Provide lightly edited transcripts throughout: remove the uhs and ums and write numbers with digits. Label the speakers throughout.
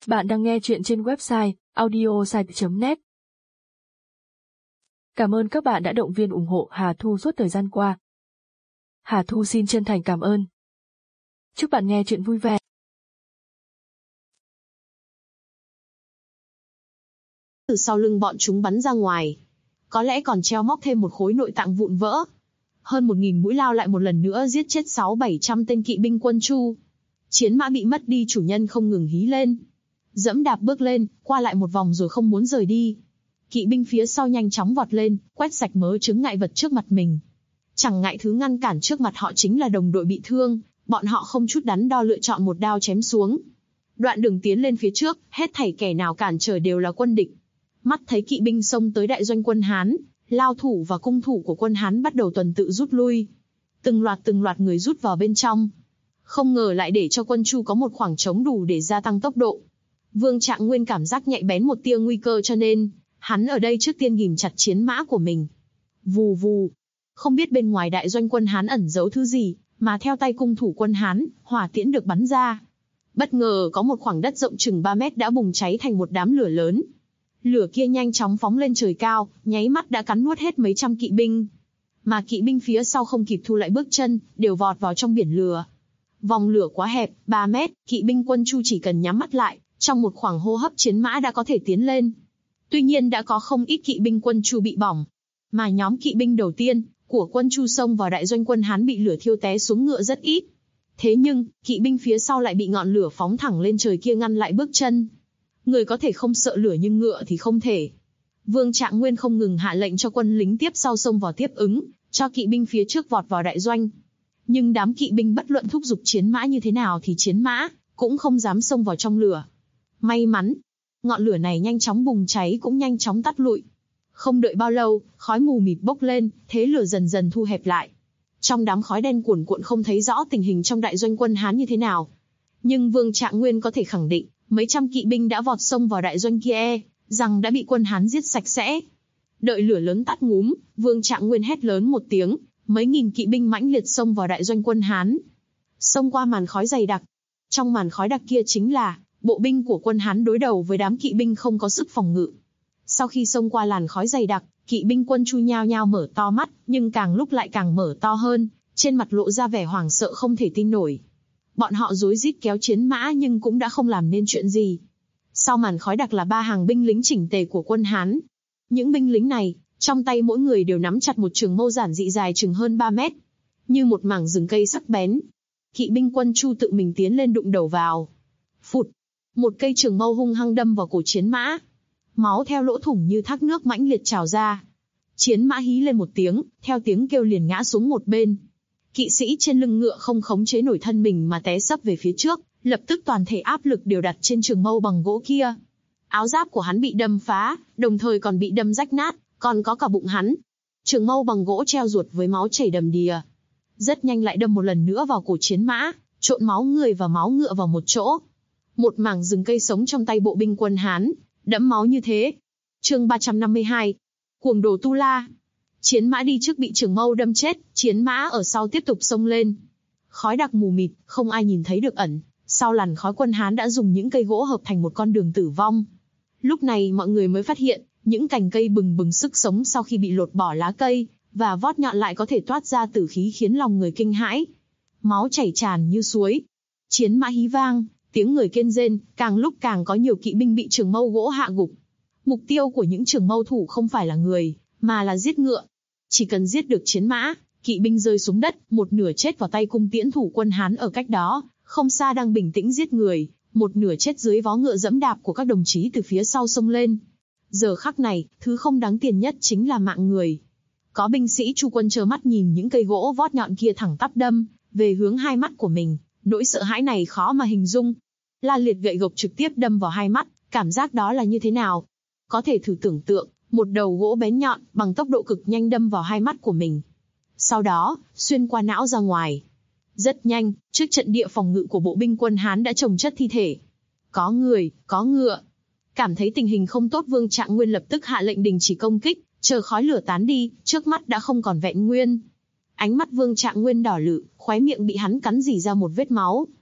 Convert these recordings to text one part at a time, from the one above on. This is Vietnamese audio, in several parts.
Speaker 1: Bạn đang nghe chuyện trên website audiosite.net. Cảm ơn các bạn đã động viên ủng hộ Hà Thu suốt thời gian qua. Hà Thu xin chân thành cảm ơn. Chúc bạn nghe chuyện vui vẻ.
Speaker 2: Từ sau lưng bọn chúng bắn ra ngoài, có lẽ còn treo móc thêm một khối nội tạng vụn vỡ. Hơn 1.000 mũi lao lại một lần nữa giết chết 600-700 tên kỵ binh quân Chu. Chiến mã bị mất đi chủ nhân không ngừng hí lên, dẫm đạp bước lên, qua lại một vòng rồi không muốn rời đi. Kỵ binh phía sau nhanh chóng vọt lên, quét sạch mớ chướng ngại vật trước mặt mình. Chẳng ngại thứ ngăn cản trước mặt họ chính là đồng đội bị thương, bọn họ không chút đắn đo lựa chọn một đao chém xuống. Đoạn đường tiến lên phía trước, hết thảy kẻ nào cản trở đều là quân địch. Mắt thấy kỵ binh xông tới đại doanh quân Hán, lao thủ và cung thủ của quân Hán bắt đầu tuần tự rút lui. Từng loạt người rút vào bên trong. Không ngờ lại để cho quân Chu có một khoảng trống đủ để gia tăng tốc độ. Vương Trạng Nguyên cảm giác nhạy bén một tia nguy cơ cho nên, hắn ở đây trước tiên ghìm chặt chiến mã của mình. Vù vù. Không biết bên ngoài đại doanh quân Hán ẩn giấu thứ gì, mà theo tay cung thủ quân Hán, hỏa tiễn được bắn ra. Bất ngờ có một khoảng đất rộng chừng 3 mét đã bùng cháy thành một đám lửa lớn. Lửa kia nhanh chóng phóng lên trời cao, nháy mắt đã cắn nuốt hết mấy trăm kỵ binh. Mà kỵ binh phía sau không kịp thu lại bước chân, đều vọt vào trong biển lửa. Vòng lửa quá hẹp, 3 mét, kỵ binh quân Chu chỉ cần nhắm mắt lại, trong một khoảng hô hấp chiến mã đã có thể tiến lên. Tuy nhiên đã có không ít kỵ binh quân Chu bị bỏng. Mà nhóm kỵ binh đầu tiên của quân Chu xông vào đại doanh quân Hán bị lửa thiêu té xuống ngựa rất ít. Thế nhưng, kỵ binh phía sau lại bị ngọn lửa phóng thẳng lên trời kia ngăn lại bước chân. Người có thể không sợ lửa nhưng ngựa thì không thể. Vương Trạng Nguyên không ngừng hạ lệnh cho quân lính tiếp sau xông vào tiếp ứng, cho kỵ binh phía trước vọt vào đại doanh. Nhưng đám kỵ binh bất luận thúc giục chiến mã như thế nào thì chiến mã cũng không dám xông vào trong lửa. May mắn, ngọn lửa này nhanh chóng bùng cháy cũng nhanh chóng tắt lụi. Không đợi bao lâu, khói mù mịt bốc lên, thế lửa dần dần thu hẹp lại. Trong đám khói đen cuồn cuộn không thấy rõ tình hình trong đại doanh quân Hán như thế nào. Nhưng Vương Trạng Nguyên có thể khẳng định, mấy trăm kỵ binh đã vọt xông vào đại doanh kia, rằng đã bị quân Hán giết sạch sẽ. Đợi lửa lớn tắt ngúm, Vương Trạng Nguyên hét lớn một tiếng, mấy nghìn kỵ binh mãnh liệt xông vào đại doanh quân Hán. Xông qua màn khói dày đặc. Trong màn khói đặc kia chính là bộ binh của quân Hán đối đầu với đám kỵ binh không có sức phòng ngự. Sau khi xông qua làn khói dày đặc, kỵ binh quân Chu nhao nhao mở to mắt, nhưng càng lúc lại càng mở to hơn, trên mặt lộ ra vẻ hoảng sợ không thể tin nổi. Bọn họ rối rít kéo chiến mã nhưng cũng đã không làm nên chuyện gì. Sau màn khói đặc là 3 hàng binh lính chỉnh tề của quân Hán. Những binh lính này, trong tay mỗi người đều nắm chặt một trường mâu giản dị dài chừng hơn 3 mét, như một mảng rừng cây sắc bén. Kỵ binh quân Chu tự mình tiến lên đụng đầu vào. Phụt, một cây trường mâu hung hăng đâm vào cổ chiến mã. Máu theo lỗ thủng như thác nước mãnh liệt trào ra. Chiến mã hí lên một tiếng, theo tiếng kêu liền ngã xuống một bên. Kỵ sĩ trên lưng ngựa không khống chế nổi thân mình mà té sấp về phía trước, lập tức toàn thể áp lực đều đặt trên trường mâu bằng gỗ kia. Áo giáp của hắn bị đâm phá, đồng thời còn bị đâm rách nát, còn có cả bụng hắn. Trường mâu bằng gỗ treo ruột với máu chảy đầm đìa. Rất nhanh lại đâm một lần nữa vào cổ chiến mã, trộn máu người và máu ngựa vào một chỗ. Một mảng rừng cây sống trong tay bộ binh quân Hán, đẫm máu như thế. Chương 352. Cuồng đồ Tu La. Chiến mã đi trước bị trường mâu đâm chết, chiến mã ở sau tiếp tục xông lên. Khói đặc mù mịt, không ai nhìn thấy được ẩn. Sau làn khói quân Hán đã dùng những cây gỗ hợp thành một con đường tử vong. Lúc này mọi người mới phát hiện, những cành cây bừng bừng sức sống sau khi bị lột bỏ lá cây, và vót nhọn lại có thể toát ra tử khí khiến lòng người kinh hãi. Máu chảy tràn như suối. Chiến mã hí vang, tiếng người kêu rên, càng lúc càng có nhiều kỵ binh bị trường mâu gỗ hạ gục. Mục tiêu của những trường mâu thủ không phải là người, mà là giết ngựa. Chỉ cần giết được chiến mã, kỵ binh rơi xuống đất, một nửa chết vào tay cung tiễn thủ quân Hán ở cách đó, không xa đang bình tĩnh giết người, một nửa chết dưới vó ngựa dẫm đạp của các đồng chí từ phía sau xông lên. Giờ khắc này, thứ không đáng tiền nhất chính là mạng người. Có binh sĩ Chu quân trơ mắt nhìn những cây gỗ vót nhọn kia thẳng tắp đâm về hướng hai mắt của mình, nỗi sợ hãi này khó mà hình dung. La Liệt gậy gộc trực tiếp đâm vào hai mắt, cảm giác đó là như thế nào? Có thể thử tưởng tượng, một đầu gỗ bén nhọn bằng tốc độ cực nhanh đâm vào hai mắt của mình. Sau đó, xuyên qua não ra ngoài. Rất nhanh, trước trận địa phòng ngự của bộ binh quân Hán đã chồng chất thi thể. Có người, có ngựa. Cảm thấy tình hình không tốt, Vương Trạng Nguyên lập tức hạ lệnh đình chỉ công kích, chờ khói lửa tán đi, trước mắt đã không còn vẹn nguyên. Ánh mắt Vương Trạng Nguyên đỏ lự, khóe miệng bị hắn cắn rỉ ra một vết máu.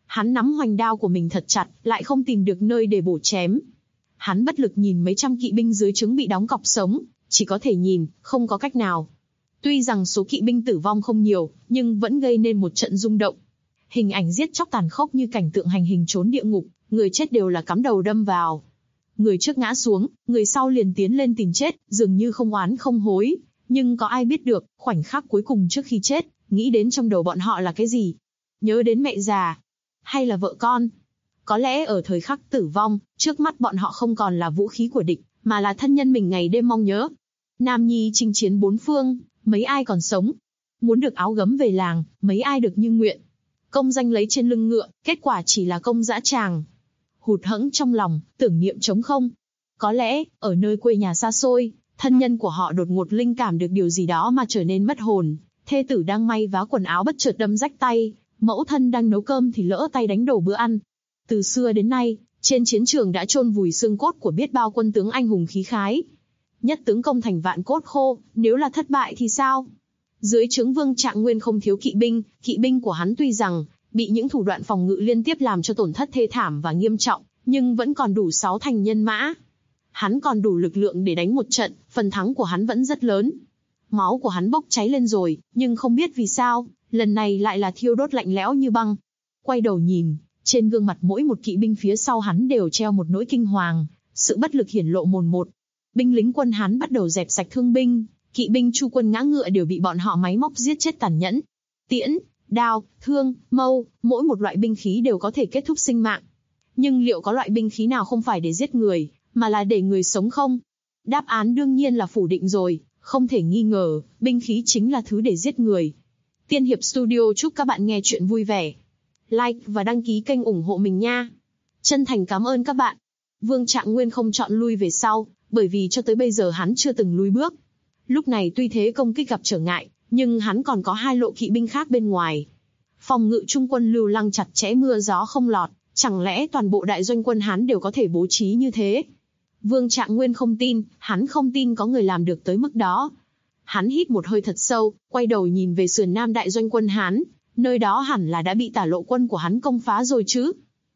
Speaker 2: Hắn nắm hoành đao của mình thật chặt, lại không tìm được nơi để bổ chém. Hắn bất lực nhìn mấy trăm kỵ binh dưới trướng bị đóng cọc sống, chỉ có thể nhìn, không có cách nào. Tuy rằng số kỵ binh tử vong không nhiều, nhưng vẫn gây nên một trận rung động. Hình ảnh giết chóc tàn khốc như cảnh tượng hành hình trốn địa ngục, người chết đều là cắm đầu đâm vào. Người trước ngã xuống, người sau liền tiến lên tìm chết, dường như không oán không hối. Nhưng có ai biết được, khoảnh khắc cuối cùng trước khi chết, nghĩ đến trong đầu bọn họ là cái gì? Nhớ đến mẹ già? Hay là vợ con? Có lẽ ở thời khắc tử vong, trước mắt bọn họ không còn là vũ khí của địch, mà là thân nhân mình ngày đêm mong nhớ. Nam nhi chinh chiến bốn phương, mấy ai còn sống? Muốn được áo gấm về làng, mấy ai được như nguyện? Công danh lấy trên lưng ngựa, kết quả chỉ là công dã tràng. Hụt hẫng trong lòng, tưởng niệm trống không. Có lẽ, ở nơi quê nhà xa xôi, thân nhân của họ đột ngột linh cảm được điều gì đó mà trở nên mất hồn. Thê tử đang may vá quần áo bất chợt đâm rách tay, mẫu thân đang nấu cơm thì lỡ tay đánh đổ bữa ăn. Từ xưa đến nay, trên chiến trường đã chôn vùi xương cốt của biết bao quân tướng anh hùng khí khái. Nhất tướng công thành vạn cốt khô, nếu là thất bại thì sao? Dưới trướng Vương Trạng Nguyên không thiếu kỵ binh của hắn tuy rằng bị những thủ đoạn phòng ngự liên tiếp làm cho tổn thất thê thảm và nghiêm trọng, nhưng vẫn còn đủ 6 thành nhân mã. Hắn còn đủ lực lượng để đánh một trận, phần thắng của hắn vẫn rất lớn. Máu của hắn bốc cháy lên rồi, nhưng không biết vì sao, lần này lại là thiêu đốt lạnh lẽo như băng. Quay đầu nhìn, trên gương mặt mỗi một kỵ binh phía sau hắn đều treo một nỗi kinh hoàng, sự bất lực hiển lộ mồn một. Binh lính quân Hán bắt đầu dẹp sạch thương binh, kỵ binh Chu quân ngã ngựa đều bị bọn họ máy móc giết chết tàn nhẫn. Tiễn, đao, thương, mâu, mỗi một loại binh khí đều có thể kết thúc sinh mạng. Nhưng liệu có loại binh khí nào không phải để giết người, mà là để người sống không? Đáp án đương nhiên là phủ định rồi, không thể nghi ngờ, binh khí chính là thứ để giết người. Tiên Hiệp Studio chúc các bạn nghe chuyện vui vẻ. Like và đăng ký kênh ủng hộ mình nha. Chân thành cảm ơn các bạn. Vương Trạng Nguyên không chọn lui về sau, bởi vì cho tới bây giờ hắn chưa từng lùi bước. Lúc này tuy thế công kích gặp trở ngại, nhưng hắn còn có 2 lộ kỵ binh khác bên ngoài. Phòng ngự trung quân Lưu Lăng chặt chẽ mưa gió không lọt, chẳng lẽ toàn bộ đại doanh quân Hán đều có thể bố trí như thế? Vương Trạng Nguyên không tin, hắn không tin có người làm được tới mức đó. Hắn hít một hơi thật sâu, quay đầu nhìn về sườn nam đại doanh quân Hán, nơi đó hẳn là đã bị tả lộ quân của hắn công phá rồi chứ.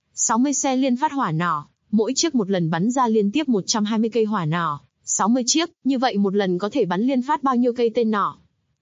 Speaker 2: 60 xe liên phát hỏa nỏ, mỗi chiếc một lần bắn ra liên tiếp 120 cây hỏa nỏ, 60 chiếc, như vậy một lần có thể bắn liên phát bao nhiêu cây tên nỏ?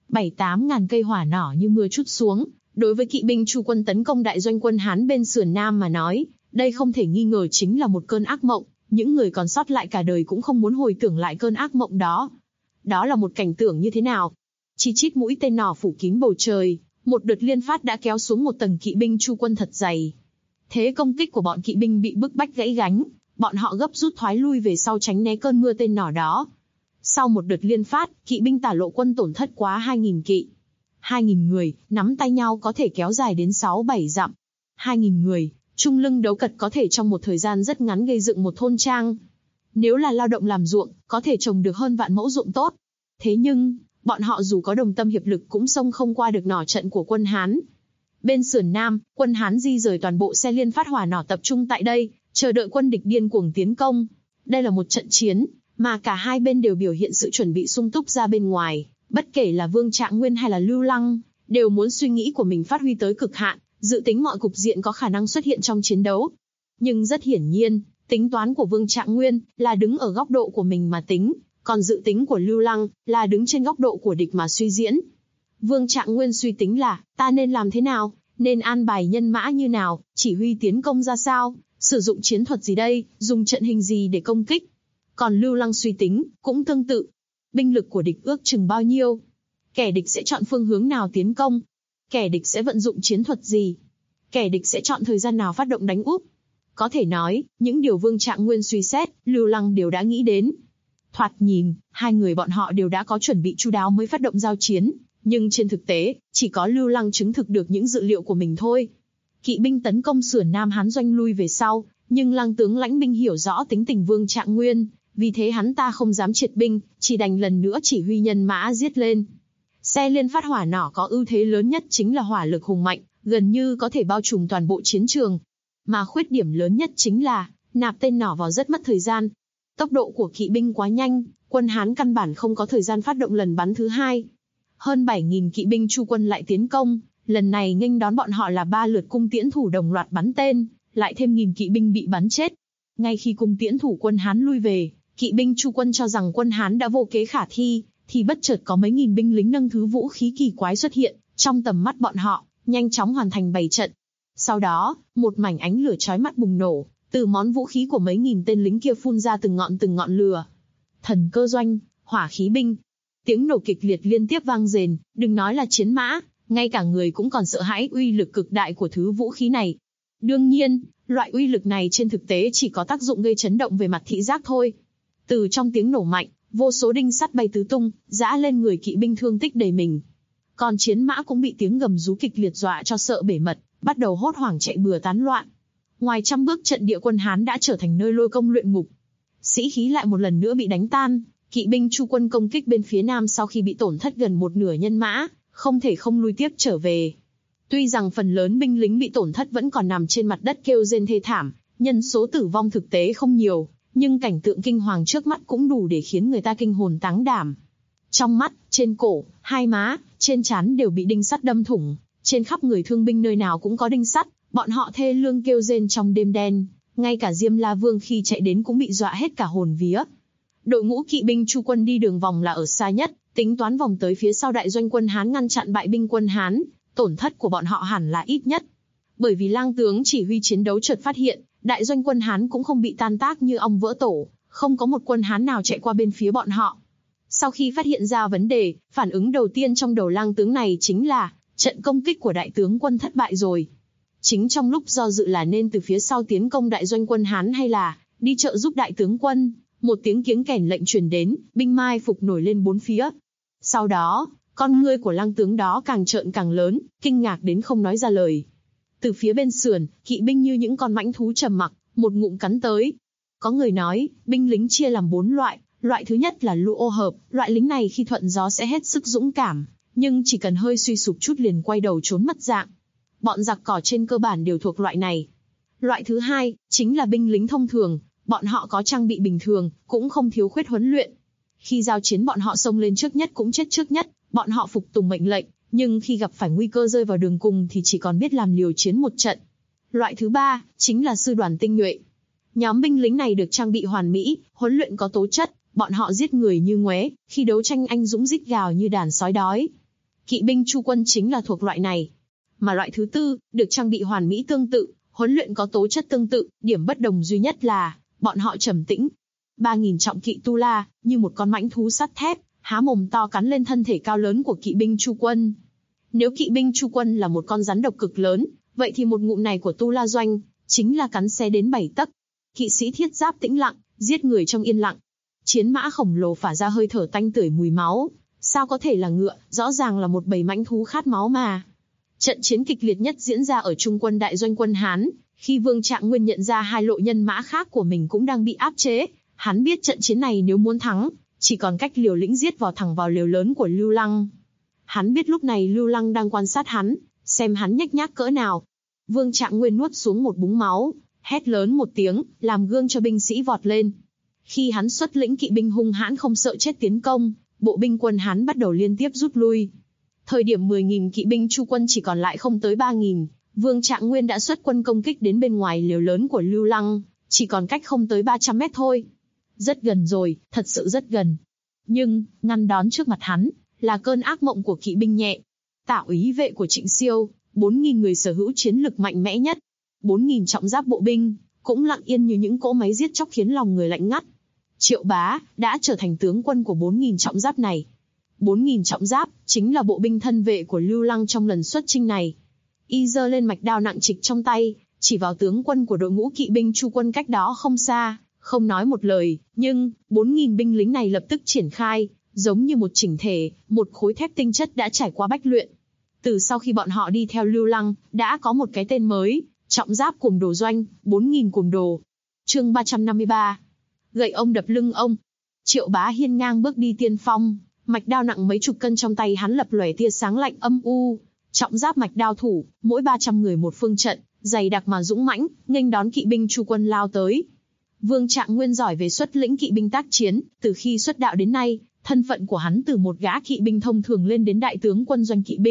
Speaker 2: 7-8 ngàn cây hỏa nỏ như mưa trút xuống. Đối với kỵ binh Chu quân tấn công đại doanh quân Hán bên sườn nam mà nói, đây không thể nghi ngờ chính là một cơn ác mộng, những người còn sót lại cả đời cũng không muốn hồi tưởng lại cơn ác mộng đó. Đó là một cảnh tượng như thế nào? Chi chít mũi tên nỏ phủ kín bầu trời, một đợt liên phát đã kéo xuống một tầng kỵ binh Chu quân thật dày. Thế công kích của bọn kỵ binh bị bức bách gãy gánh, bọn họ gấp rút thoái lui về sau tránh né cơn mưa tên nỏ đó. Sau một đợt liên phát, kỵ binh tả lộ quân tổn thất quá 2.000 kỵ. 2.000 người, nắm tay nhau có thể kéo dài đến 6-7 dặm. 2.000 người, chung lưng đấu cật có thể trong một thời gian rất ngắn gây dựng một thôn trang. Nếu là lao động làm ruộng, có thể trồng được hơn vạn mẫu ruộng tốt. Thế nhưng, bọn họ dù có đồng tâm hiệp lực cũng xông không qua được nỏ trận của quân Hán. Bên sườn Nam, quân Hán di rời toàn bộ xe liên phát hỏa nỏ tập trung tại đây, chờ đợi quân địch điên cuồng tiến công. Đây là một trận chiến, mà cả hai bên đều biểu hiện sự chuẩn bị sung túc ra bên ngoài. Bất kể là Vương Trạng Nguyên hay là Lưu Lăng, đều muốn suy nghĩ của mình phát huy tới cực hạn, dự tính mọi cục diện có khả năng xuất hiện trong chiến đấu. Nhưng rất hiển nhiên, tính toán của Vương Trạng Nguyên là đứng ở góc độ của mình mà tính, còn dự tính của Lưu Lăng là đứng trên góc độ của địch mà suy diễn. Vương Trạng Nguyên suy tính là, ta nên làm thế nào, nên an bài nhân mã như nào, chỉ huy tiến công ra sao, sử dụng chiến thuật gì đây, dùng trận hình gì để công kích. Còn Lưu Lăng suy tính, cũng tương tự. Binh lực của địch ước chừng bao nhiêu? Kẻ địch sẽ chọn phương hướng nào tiến công? Kẻ địch sẽ vận dụng chiến thuật gì? Kẻ địch sẽ chọn thời gian nào phát động đánh úp? Có thể nói, những điều Vương Trạng Nguyên suy xét, Lưu Lăng đều đã nghĩ đến. Thoạt nhìn, hai người bọn họ đều đã có chuẩn bị chu đáo mới phát động giao chiến, nhưng trên thực tế, chỉ có Lưu Lăng chứng thực được những dự liệu của mình thôi. Kỵ binh tấn công sườn Nam Hán doanh lui về sau, nhưng Lăng tướng lãnh binh hiểu rõ tính tình Vương Trạng Nguyên, vì thế hắn ta không dám triệt binh, chỉ đành lần nữa chỉ huy nhân mã giết lên. Xe liên phát hỏa nỏ có ưu thế lớn nhất chính là hỏa lực hùng mạnh, gần như có thể bao trùm toàn bộ chiến trường. Mà khuyết điểm lớn nhất chính là, nạp tên nỏ vào rất mất thời gian. Tốc độ của kỵ binh quá nhanh, quân Hán căn bản không có thời gian phát động lần bắn thứ hai. Hơn 7.000 kỵ binh Chu quân lại tiến công, Lần này nghênh đón bọn họ là 3 lượt cung tiễn thủ đồng loạt bắn tên, lại thêm nghìn kỵ binh bị bắn chết. Ngay khi cung tiễn thủ quân Hán lui về, kỵ binh Chu quân cho rằng quân Hán đã vô kế khả thi, thì bất chợt có mấy nghìn binh lính nâng thứ vũ khí kỳ quái xuất hiện trong tầm mắt bọn họ, nhanh chóng hoàn thành bày trận. Sau đó, một mảnh ánh lửa chói mắt bùng nổ, từ món vũ khí của mấy nghìn tên lính kia phun ra từng ngọn lửa. Thần cơ doanh, hỏa khí binh. Tiếng nổ kịch liệt liên tiếp vang rền, đừng nói là chiến mã, ngay cả người cũng còn sợ hãi uy lực cực đại của thứ vũ khí này. Đương nhiên, loại uy lực này trên thực tế chỉ có tác dụng gây chấn động về mặt thị giác thôi. Từ trong tiếng nổ mạnh, vô số đinh sắt bay tứ tung, giã lên người kỵ binh thương tích đầy mình. Còn chiến mã cũng bị tiếng gầm rú kịch liệt dọa cho sợ bể mật, bắt đầu hốt hoảng chạy bừa tán loạn. Ngoài trăm bước trận địa quân Hán đã trở thành nơi lôi công luyện ngục. Sĩ khí lại một lần nữa bị đánh tan, kỵ binh Chu quân công kích bên phía nam sau khi bị tổn thất gần một nửa nhân mã, không thể không lui tiếp trở về. Tuy rằng phần lớn binh lính bị tổn thất vẫn còn nằm trên mặt đất kêu rên thê thảm, nhân số tử vong thực tế không nhiều, nhưng cảnh tượng kinh hoàng trước mắt cũng đủ để khiến người ta kinh hồn táng đảm. Trong mắt, trên cổ, hai má, trên trán đều bị đinh sắt đâm thủng, trên khắp người thương binh nơi nào cũng có đinh sắt, bọn họ thê lương kêu rên trong đêm đen, ngay cả Diêm La Vương khi chạy đến cũng bị dọa hết cả hồn vía. Đội ngũ kỵ binh Chu quân đi đường vòng là ở xa nhất, tính toán vòng tới phía sau đại doanh quân Hán ngăn chặn bại binh quân Hán, tổn thất của bọn họ hẳn là ít nhất. Bởi vì lang tướng chỉ huy chiến đấu chợt phát hiện, đại doanh quân Hán cũng không bị tan tác như ong vỡ tổ, không có một quân Hán nào chạy qua bên phía bọn họ. Sau khi phát hiện ra vấn đề, phản ứng đầu tiên trong đầu lang tướng này chính là, trận công kích của đại tướng quân thất bại rồi. Chính trong lúc do dự là nên từ phía sau tiến công đại doanh quân Hán hay là đi trợ giúp đại tướng quân, một tiếng kiếng kèn lệnh truyền đến, binh mai phục nổi lên bốn phía. Sau đó, con ngươi của lang tướng đó càng trợn càng lớn, kinh ngạc đến không nói ra lời. Từ phía bên sườn, kỵ binh như những con mãnh thú trầm mặc, một ngụm cắn tới. Có người nói, binh lính chia làm 4 loại, loại thứ nhất là lũ ô hợp, loại lính này khi thuận gió sẽ hết sức dũng cảm, nhưng chỉ cần hơi suy sụp chút liền quay đầu trốn mất dạng. Bọn giặc cỏ trên cơ bản đều thuộc loại này. Loại thứ hai, chính là binh lính thông thường, bọn họ có trang bị bình thường, cũng không thiếu khuyết huấn luyện. Khi giao chiến bọn họ xông lên trước nhất cũng chết trước nhất, bọn họ phục tùng mệnh lệnh, nhưng khi gặp phải nguy cơ rơi vào đường cùng thì chỉ còn biết làm liều chiến một trận. Loại thứ ba, chính là sư đoàn tinh nhuệ. Nhóm binh lính này được trang bị hoàn mỹ, huấn luyện có tố chất, bọn họ giết người như ngoé, khi đấu tranh anh dũng rít gào như đàn sói đói. Kỵ binh Chu quân chính là thuộc loại này. Mà loại thứ tư, được trang bị hoàn mỹ tương tự, huấn luyện có tố chất tương tự, điểm bất đồng duy nhất là, bọn họ trầm tĩnh. 3.000 trọng kỵ Tu La, như một con mãnh thú sắt thép, há mồm to cắn lên thân thể cao lớn của kỵ binh Chu quân. Nếu kỵ binh Chu quân là một con rắn độc cực lớn, vậy thì một ngụm này của Tu La doanh, chính là cắn xé đến 7 tấc. Kỵ sĩ thiết giáp tĩnh lặng, giết người trong yên lặng. Chiến mã khổng lồ phả ra hơi thở tanh tưởi mùi máu. Sao có thể là ngựa, rõ ràng là một bầy mãnh thú khát máu mà. Trận chiến kịch liệt nhất diễn ra ở trung quân đại doanh quân Hán, khi Vương Trạng Nguyên nhận ra hai lộ nhân mã khác của mình cũng đang bị áp chế. Hắn biết trận chiến này nếu muốn thắng, chỉ còn cách liều lĩnh giết vào thẳng vào lều lớn của Lưu Lăng. Hắn biết lúc này Lưu Lăng đang quan sát hắn, xem hắn nhếch nhác cỡ nào. Vương Trạng Nguyên nuốt xuống một búng máu, hét lớn một tiếng, làm gương cho binh sĩ vọt lên. Khi hắn xuất lĩnh kỵ binh hung hãn không sợ chết tiến công, bộ binh quân Hán bắt đầu liên tiếp rút lui. Thời điểm 10.000 kỵ binh Chu quân chỉ còn lại không tới 3.000, Vương Trạng Nguyên đã xuất quân công kích đến bên ngoài lều lớn của Lưu Lăng, chỉ còn cách không tới 300 mét thôi. Rất gần rồi, thật sự rất gần. Nhưng, ngăn đón trước mặt hắn, là cơn ác mộng của kỵ binh nhẹ. Tả úy vệ của Trịnh Siêu, 4.000 người sở hữu chiến lực mạnh mẽ nhất. 4.000 trọng giáp bộ binh, cũng lặng yên như những cỗ máy giết chóc khiến lòng người lạnh ngắt. Triệu Bá, đã trở thành tướng quân của 4.000 trọng giáp này. 4.000 trọng giáp, chính là bộ binh thân vệ của Lưu Lăng trong lần xuất chinh này. Y giơ lên mạch đao nặng trịch trong tay, chỉ vào tướng quân của đội ngũ kỵ binh Chu quân cách đó không xa, không nói một lời, nhưng 4.000 binh lính này lập tức triển khai, giống như một chỉnh thể, một khối thép tinh chất đã trải qua bách luyện. Từ sau khi bọn họ đi theo Lưu Lăng, đã có một cái tên mới, trọng giáp cuồng đồ doanh, 4.000 cuồng đồ. Chương 353. Gậy ông đập lưng ông. Triệu Bá hiên ngang bước đi tiên phong, mạch đao nặng mấy chục cân trong tay hắn lập lòe tia sáng lạnh âm u. Trọng giáp mạch đao thủ, mỗi 300 người một phương trận, dày đặc mà dũng mãnh, nghênh đón kỵ binh Chu quân lao tới. Vương Trạng Nguyên giỏi về xuất lĩnh kỵ binh tác chiến, từ khi xuất đạo đến nay, thân phận của hắn từ một gã kỵ binh thông thường lên đến đại tướng quân doanh kỵ binh,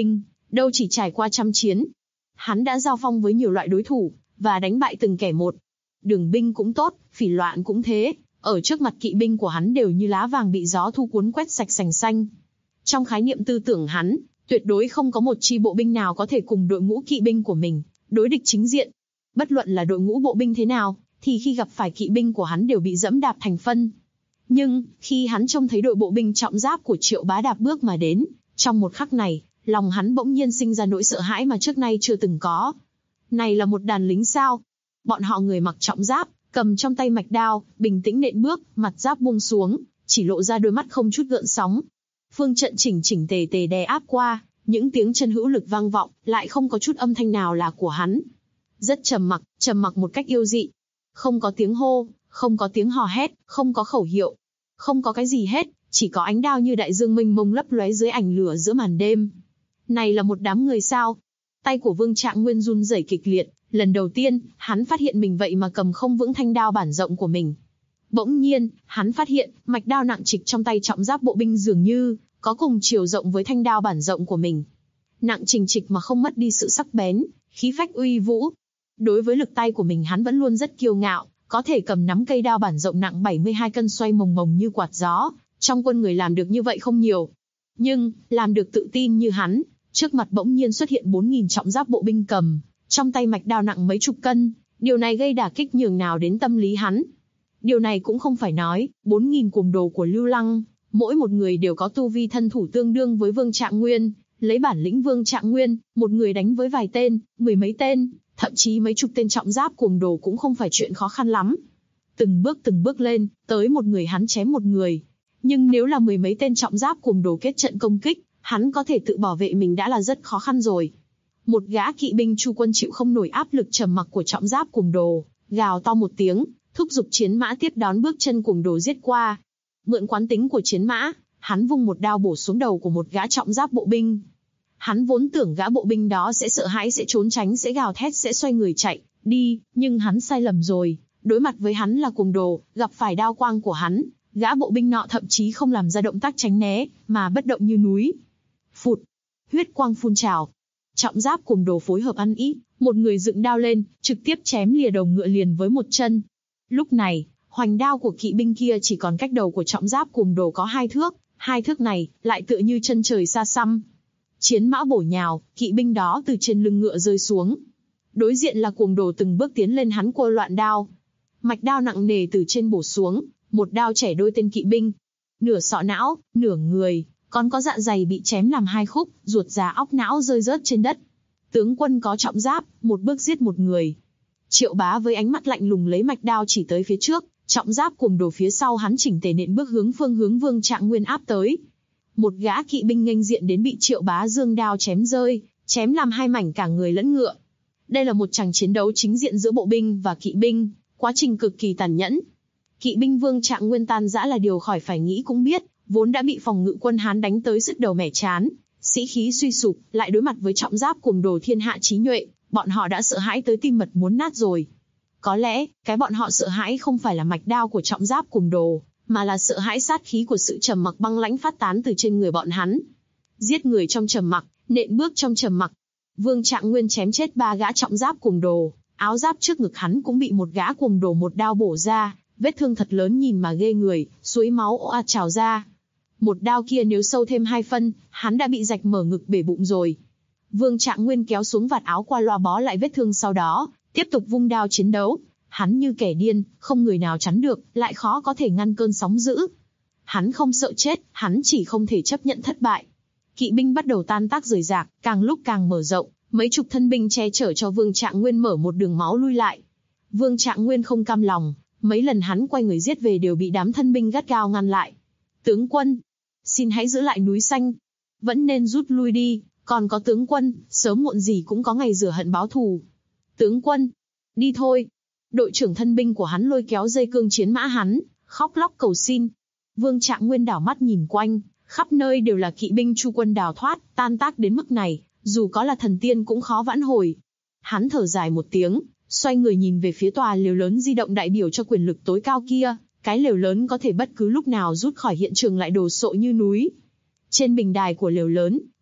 Speaker 2: đâu chỉ trải qua trăm chiến. Hắn đã giao phong với nhiều loại đối thủ, và đánh bại từng kẻ một. Đường binh cũng tốt, phỉ loạn cũng thế, ở trước mặt kỵ binh của hắn đều như lá vàng bị gió thu cuốn quét sạch sành xanh. Trong khái niệm tư tưởng hắn, tuyệt đối không có một chi bộ binh nào có thể cùng đội ngũ kỵ binh của mình đối địch chính diện. Bất luận là đội ngũ bộ binh thế nào, thì khi gặp phải kỵ binh của hắn đều bị dẫm đạp thành phân. Nhưng, khi hắn trông thấy đội bộ binh trọng giáp của Triệu Bá đạp bước mà đến, trong một khắc này, lòng hắn bỗng nhiên sinh ra nỗi sợ hãi mà trước nay chưa từng có. Này là một đàn lính sao? Bọn họ người mặc trọng giáp, cầm trong tay mạch đao, bình tĩnh nện bước, mặt giáp buông xuống, chỉ lộ ra đôi mắt không chút gợn sóng. Phương trận chỉnh chỉnh tề tề đè áp qua, những tiếng chân hữu lực vang vọng, lại không có chút âm thanh nào là của hắn. Rất trầm mặc một cách yêu dị. Không có tiếng hô, không có tiếng hò hét, không có khẩu hiệu, không có cái gì hết, chỉ có ánh đao như đại dương mênh mông lấp lóe dưới ảnh lửa giữa màn đêm. Này là một đám người sao? Tay của Vương Trạng Nguyên run rẩy kịch liệt, lần đầu tiên, hắn phát hiện mình vậy mà cầm không vững thanh đao bản rộng của mình. Bỗng nhiên, hắn phát hiện, mạch đao nặng trịch trong tay trọng giáp bộ binh dường như có cùng chiều rộng với thanh đao bản rộng của mình. Nặng trình trịch mà không mất đi sự sắc bén, khí phách uy vũ. Đối với lực tay của mình hắn vẫn luôn rất kiêu ngạo, có thể cầm nắm cây đao bản rộng nặng 72 cân xoay mồng mồng như quạt gió. Trong quân người làm được như vậy không nhiều. Nhưng, làm được tự tin như hắn, trước mặt bỗng nhiên xuất hiện 4.000 trọng giáp bộ binh cầm trong tay mạch đao nặng mấy chục cân. Điều này gây đả kích nhường nào đến tâm lý hắn. Điều này cũng không phải nói, 4.000 cuồng đồ của Lưu Lăng, mỗi một người đều có tu vi thân thủ tương đương với Vương Trạng Nguyên. Lấy bản lĩnh Vương Trạng Nguyên, một người đánh với vài tên, mười mấy tên, thậm chí mấy chục tên trọng giáp cuồng đồ cũng không phải chuyện khó khăn lắm. Từng bước lên, tới một người hắn chém một người. Nhưng nếu là mười mấy tên trọng giáp cuồng đồ kết trận công kích, hắn có thể tự bảo vệ mình đã là rất khó khăn rồi. Một gã kỵ binh Chu quân chịu không nổi áp lực trầm mặc của trọng giáp cuồng đồ, gào to một tiếng, thúc giục chiến mã tiếp đón bước chân cuồng đồ giết qua. Mượn quán tính của chiến mã, hắn vung một đao bổ xuống đầu của một gã trọng giáp bộ binh. Hắn vốn tưởng gã bộ binh đó sẽ sợ hãi, sẽ trốn tránh, sẽ gào thét, sẽ xoay người chạy đi, nhưng hắn sai lầm rồi. Đối mặt với hắn là cuồng đồ, gặp phải đao quang của hắn, gã bộ binh nọ thậm chí không làm ra động tác tránh né, mà bất động như núi. Phụt, huyết quang phun trào. Trọng giáp cuồng đồ phối hợp ăn ý, một người dựng đao lên, trực tiếp chém lìa đầu ngựa liền với một chân. Lúc này, hoành đao của kỵ binh kia chỉ còn cách đầu của trọng giáp cuồng đồ có 2 thước, 2 thước này lại tựa như chân trời xa xăm. Chiến mã bổ nhào, kỵ binh đó từ trên lưng ngựa rơi xuống. Đối diện là cuồng đồ từng bước tiến lên, hắn quơ loạn đao. Mạch đao nặng nề từ trên bổ xuống, một đao chẻ đôi tên kỵ binh. Nửa sọ não, nửa người, còn có dạ dày bị chém làm 2 khúc, ruột già óc não rơi rớt trên đất. Tướng quân có trọng giáp, một bước giết một người. Triệu Bá với ánh mắt lạnh lùng lấy mạch đao chỉ tới phía trước, trọng giáp cuồng đồ phía sau hắn chỉnh tề nện bước hướng Vương Trạng Nguyên áp tới. Một gã kỵ binh nghênh diện đến bị Triệu Bá giương đao chém rơi, chém làm 2 mảnh cả người lẫn ngựa. Đây là một tràng chiến đấu chính diện giữa bộ binh và kỵ binh, quá trình cực kỳ tàn nhẫn. Kỵ binh Vương Trạng Nguyên tan rã là điều khỏi phải nghĩ cũng biết, vốn đã bị phòng ngự quân Hán đánh tới sứt đầu mẻ trán, sĩ khí suy sụp, lại đối mặt với trọng giáp cuồng đồ thiên hạ trí nhuệ, bọn họ đã sợ hãi tới tim mật muốn nát rồi. Có lẽ, cái bọn họ sợ hãi không phải là mạch đao của trọng giáp cuồng đồ, mà là sợ hãi sát khí của sự trầm mặc băng lãnh phát tán từ trên người bọn hắn. Giết người trong trầm mặc, nện bước trong trầm mặc. Vương Trạng Nguyên chém chết 3 gã trọng giáp cuồng đồ, áo giáp trước ngực hắn cũng bị một gã cuồng đồ một đao bổ ra, vết thương thật lớn nhìn mà ghê người, suối máu ồ ạt trào ra. Một đao kia nếu sâu thêm 2 phân, hắn đã bị rạch mở ngực bể bụng rồi. Vương Trạng Nguyên kéo xuống vạt áo qua loa bó lại vết thương, sau đó tiếp tục vung đao chiến đấu. Hắn như kẻ điên, không người nào chắn được, lại khó có thể ngăn cơn sóng dữ. Hắn không sợ chết, hắn chỉ không thể chấp nhận thất bại. Kỵ binh bắt đầu tan tác rời rạc, càng lúc càng mở rộng, mấy chục thân binh che chở cho Vương Trạng Nguyên mở một đường máu lui lại. Vương Trạng Nguyên không cam lòng, mấy lần hắn quay người giết về đều bị đám thân binh gắt gao ngăn lại. Tướng quân, xin hãy giữ lại núi xanh, vẫn nên rút lui đi, còn có tướng quân, sớm muộn gì cũng có ngày rửa hận báo thù. Tướng quân, đi thôi. Đội trưởng thân binh của hắn lôi kéo dây cương chiến mã hắn, khóc lóc cầu xin. Vương Trạng Nguyên đảo mắt nhìn quanh, khắp nơi đều là kỵ binh Chu quân đào thoát, tan tác đến mức này, dù có là thần tiên cũng khó vãn hồi. Hắn thở dài một tiếng, xoay người nhìn về phía tòa lều lớn di động đại biểu cho quyền lực tối cao kia, cái lều lớn có thể bất cứ lúc nào rút khỏi hiện trường lại đổ sộ như núi. Trên bình đài của lều lớn,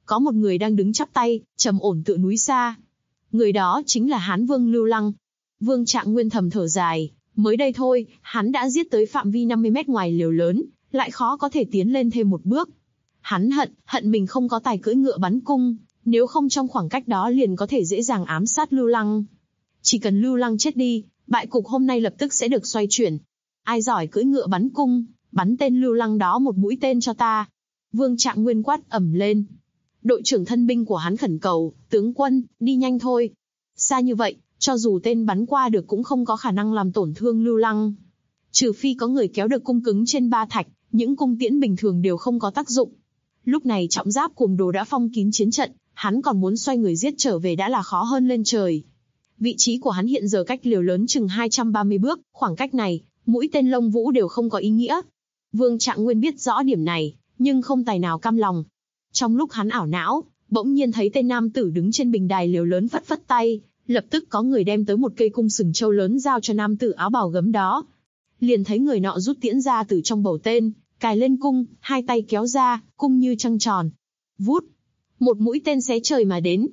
Speaker 2: có một người đang đứng chắp tay, trầm ổn tựa núi xa. Người đó chính là Hán Vương Lưu Lăng. Vương Trạng Nguyên thầm thở dài, mới đây thôi, hắn đã giết tới phạm vi 50 mét ngoài liều lớn, lại khó có thể tiến lên thêm một bước. Hắn hận mình không có tài cưỡi ngựa bắn cung, nếu không trong khoảng cách đó liền có thể dễ dàng ám sát Lưu Lăng. Chỉ cần Lưu Lăng chết đi, bại cục hôm nay lập tức sẽ được xoay chuyển. Ai giỏi cưỡi ngựa bắn cung, bắn tên Lưu Lăng đó một mũi tên cho ta. Vương Trạng Nguyên quát ầm lên. Đội trưởng thân binh của hắn khẩn cầu, tướng quân, đi nhanh thôi. Xa như vậy, cho dù tên bắn qua được cũng không có khả năng làm tổn thương Lưu Lăng. Trừ phi có người kéo được cung cứng trên ba thạch, những cung tiễn bình thường đều không có tác dụng. Lúc này Trọng Giáp Cuồng Đồ đã phong kín chiến trận, hắn còn muốn xoay người giết trở về đã là khó hơn lên trời. Vị trí của hắn hiện giờ cách liều lớn chừng 230 bước, khoảng cách này, mũi tên Lông Vũ đều không có ý nghĩa. Vương Trạng Nguyên biết rõ điểm này, nhưng không tài nào cam lòng. Trong lúc hắn ảo não, bỗng nhiên thấy tên nam tử đứng trên bình đài liều lớn phất phất tay, lập tức có người đem tới một cây cung sừng trâu lớn giao cho nam tử áo bào gấm đó. Liền thấy người nọ rút tiễn ra từ trong bầu tên, cài lên cung, hai tay kéo ra, cung như trăng tròn. Vút, một mũi tên xé trời mà đến.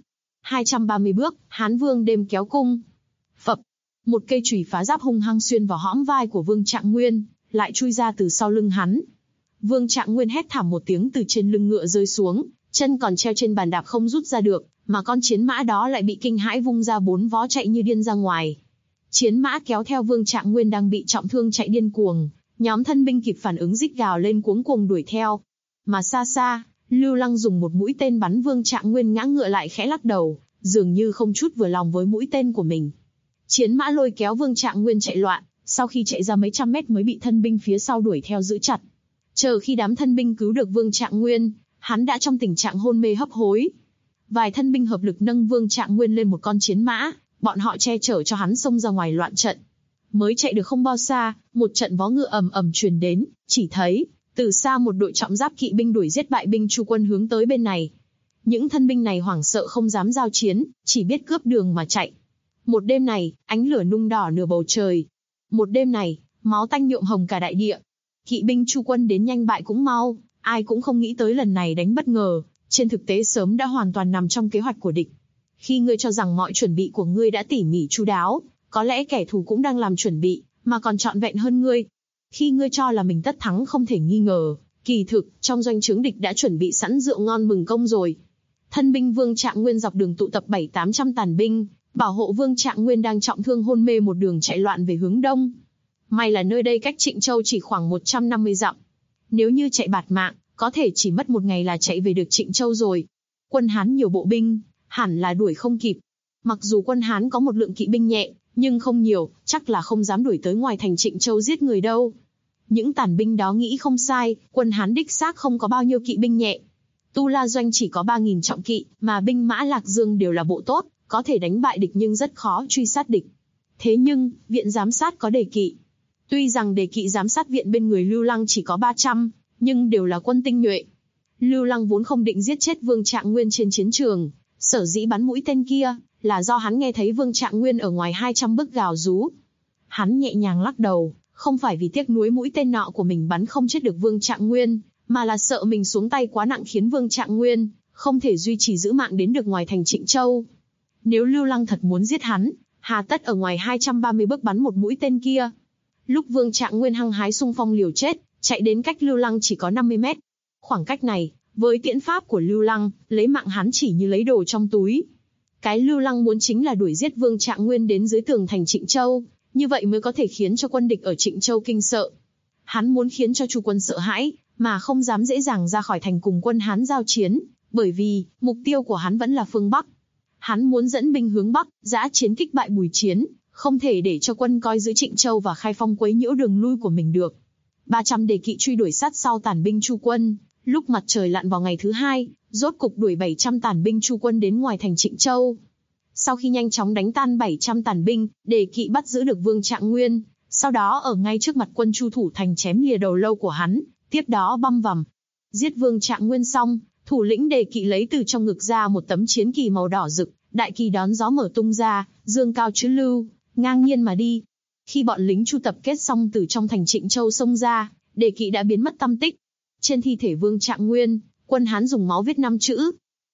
Speaker 2: 230 bước, Hán Vương đêm kéo cung. Phập, một cây chùy phá giáp hung hăng xuyên vào hõm vai của Vương Trạng Nguyên, lại chui ra từ sau lưng hắn. Vương Trạng Nguyên hét thảm một tiếng từ trên lưng ngựa rơi xuống, chân còn treo trên bàn đạp không rút ra được, mà con chiến mã đó lại bị kinh hãi vung ra bốn vó chạy như điên ra ngoài. Chiến mã kéo theo Vương Trạng Nguyên đang bị trọng thương chạy điên cuồng, nhóm thân binh kịp phản ứng rít gào lên cuống cuồng đuổi theo. Mà xa xa, Lưu Lăng dùng một mũi tên bắn Vương Trạng Nguyên ngã ngựa lại khẽ lắc đầu, dường như không chút vừa lòng với mũi tên của mình. Chiến mã lôi kéo Vương Trạng Nguyên chạy loạn, sau khi chạy ra mấy trăm mét mới bị thân binh phía sau đuổi theo giữ chặt. Chờ khi đám thân binh cứu được Vương Trạng Nguyên, hắn đã trong tình trạng hôn mê hấp hối. Vài thân binh hợp lực nâng Vương Trạng Nguyên lên một con chiến mã, bọn họ che chở cho hắn xông ra ngoài loạn trận. Mới chạy được không bao xa, một trận vó ngựa ầm ầm truyền đến, chỉ thấy từ xa một đội trọng giáp kỵ binh đuổi giết bại binh Chu quân hướng tới bên này. Những thân binh này hoảng sợ không dám giao chiến, chỉ biết cướp đường mà chạy. Một đêm này, ánh lửa nung đỏ nửa bầu trời. Một đêm này, máu tanh nhuộm hồng cả đại địa. Kỵ binh Chu quân đến nhanh bại cũng mau, ai cũng không nghĩ tới lần này đánh bất ngờ, trên thực tế sớm đã hoàn toàn nằm trong kế hoạch của địch. Khi ngươi cho rằng mọi chuẩn bị của ngươi đã tỉ mỉ chu đáo, có lẽ kẻ thù cũng đang làm chuẩn bị, mà còn trọn vẹn hơn ngươi. Khi ngươi cho là mình tất thắng không thể nghi ngờ, kỳ thực, trong doanh trướng địch đã chuẩn bị sẵn rượu ngon mừng công rồi. Thân binh Vương Trạng Nguyên dọc đường tụ tập 700-800 tàn binh, bảo hộ Vương Trạng Nguyên đang trọng thương hôn mê một đường chạy loạn về hướng đông. May là nơi đây cách Trịnh Châu chỉ khoảng 150 dặm. Nếu như chạy bạt mạng, có thể chỉ mất một ngày là chạy về được Trịnh Châu rồi. Quân Hán nhiều bộ binh, hẳn là đuổi không kịp. Mặc dù quân Hán có một lượng kỵ binh nhẹ, nhưng không nhiều, chắc là không dám đuổi tới ngoài thành Trịnh Châu giết người đâu. Những tàn binh đó nghĩ không sai, quân Hán đích xác không có bao nhiêu kỵ binh nhẹ. Tu La Doanh chỉ có 3.000 trọng kỵ, mà binh mã Lạc Dương đều là bộ tốt, có thể đánh bại địch nhưng rất khó truy sát địch. Thế nhưng, viện giám sát có đề kỵ. Tuy rằng đề kỵ giám sát viện bên người Lưu Lăng chỉ có 300, nhưng đều là quân tinh nhuệ. Lưu Lăng vốn không định giết chết Vương Trạng Nguyên trên chiến trường, sở dĩ bắn mũi tên kia, là do hắn nghe thấy Vương Trạng Nguyên ở ngoài 200 bước gào rú. Hắn nhẹ nhàng lắc đầu, không phải vì tiếc nuối mũi tên nọ của mình bắn không chết được Vương Trạng Nguyên, mà là sợ mình xuống tay quá nặng khiến Vương Trạng Nguyên không thể duy trì giữ mạng đến được ngoài thành Trịnh Châu. Nếu Lưu Lăng thật muốn giết hắn, hà tất ở ngoài 230 bước bắn một mũi tên kia. Lúc Vương Trạng Nguyên hăng hái xung phong liều chết, chạy đến cách Lưu Lăng chỉ có 50 mét. Khoảng cách này, với tiễn pháp của Lưu Lăng, lấy mạng hắn chỉ như lấy đồ trong túi. Cái Lưu Lăng muốn chính là đuổi giết Vương Trạng Nguyên đến dưới tường thành Trịnh Châu, như vậy mới có thể khiến cho quân địch ở Trịnh Châu kinh sợ. Hắn muốn khiến cho Chu quân sợ hãi, mà không dám dễ dàng ra khỏi thành cùng quân Hán giao chiến, bởi vì mục tiêu của hắn vẫn là phương Bắc. Hắn muốn dẫn binh hướng Bắc, dã chiến kích bại Bùi Chiến, không thể để cho quân coi giữ Trịnh Châu và Khai Phong quấy nhiễu đường lui của mình được. 300 đề kỵ truy đuổi sát sau tàn binh Chu quân, lúc mặt trời lặn vào ngày thứ hai, rốt cục đuổi 700 tàn binh Chu quân đến ngoài thành Trịnh Châu. Sau khi nhanh chóng đánh tan 700 tàn binh, đề kỵ bắt giữ được Vương Trạng Nguyên, sau đó ở ngay trước mặt quân Chu thủ thành chém lìa đầu lâu của hắn, tiếp đó băm vằm. Giết Vương Trạng Nguyên xong, thủ lĩnh đề kỵ lấy từ trong ngực ra một tấm chiến kỳ màu đỏ rực, đại kỳ đón gió mở tung ra, dương cao chữ Lưu, ngang nhiên mà đi. Khi bọn lính Chu tập kết xong từ trong thành Trịnh Châu xông ra, đề kỵ đã biến mất tăm tích. Trên thi thể Vương Trạng Nguyên, quân Hán dùng máu viết 5 chữ: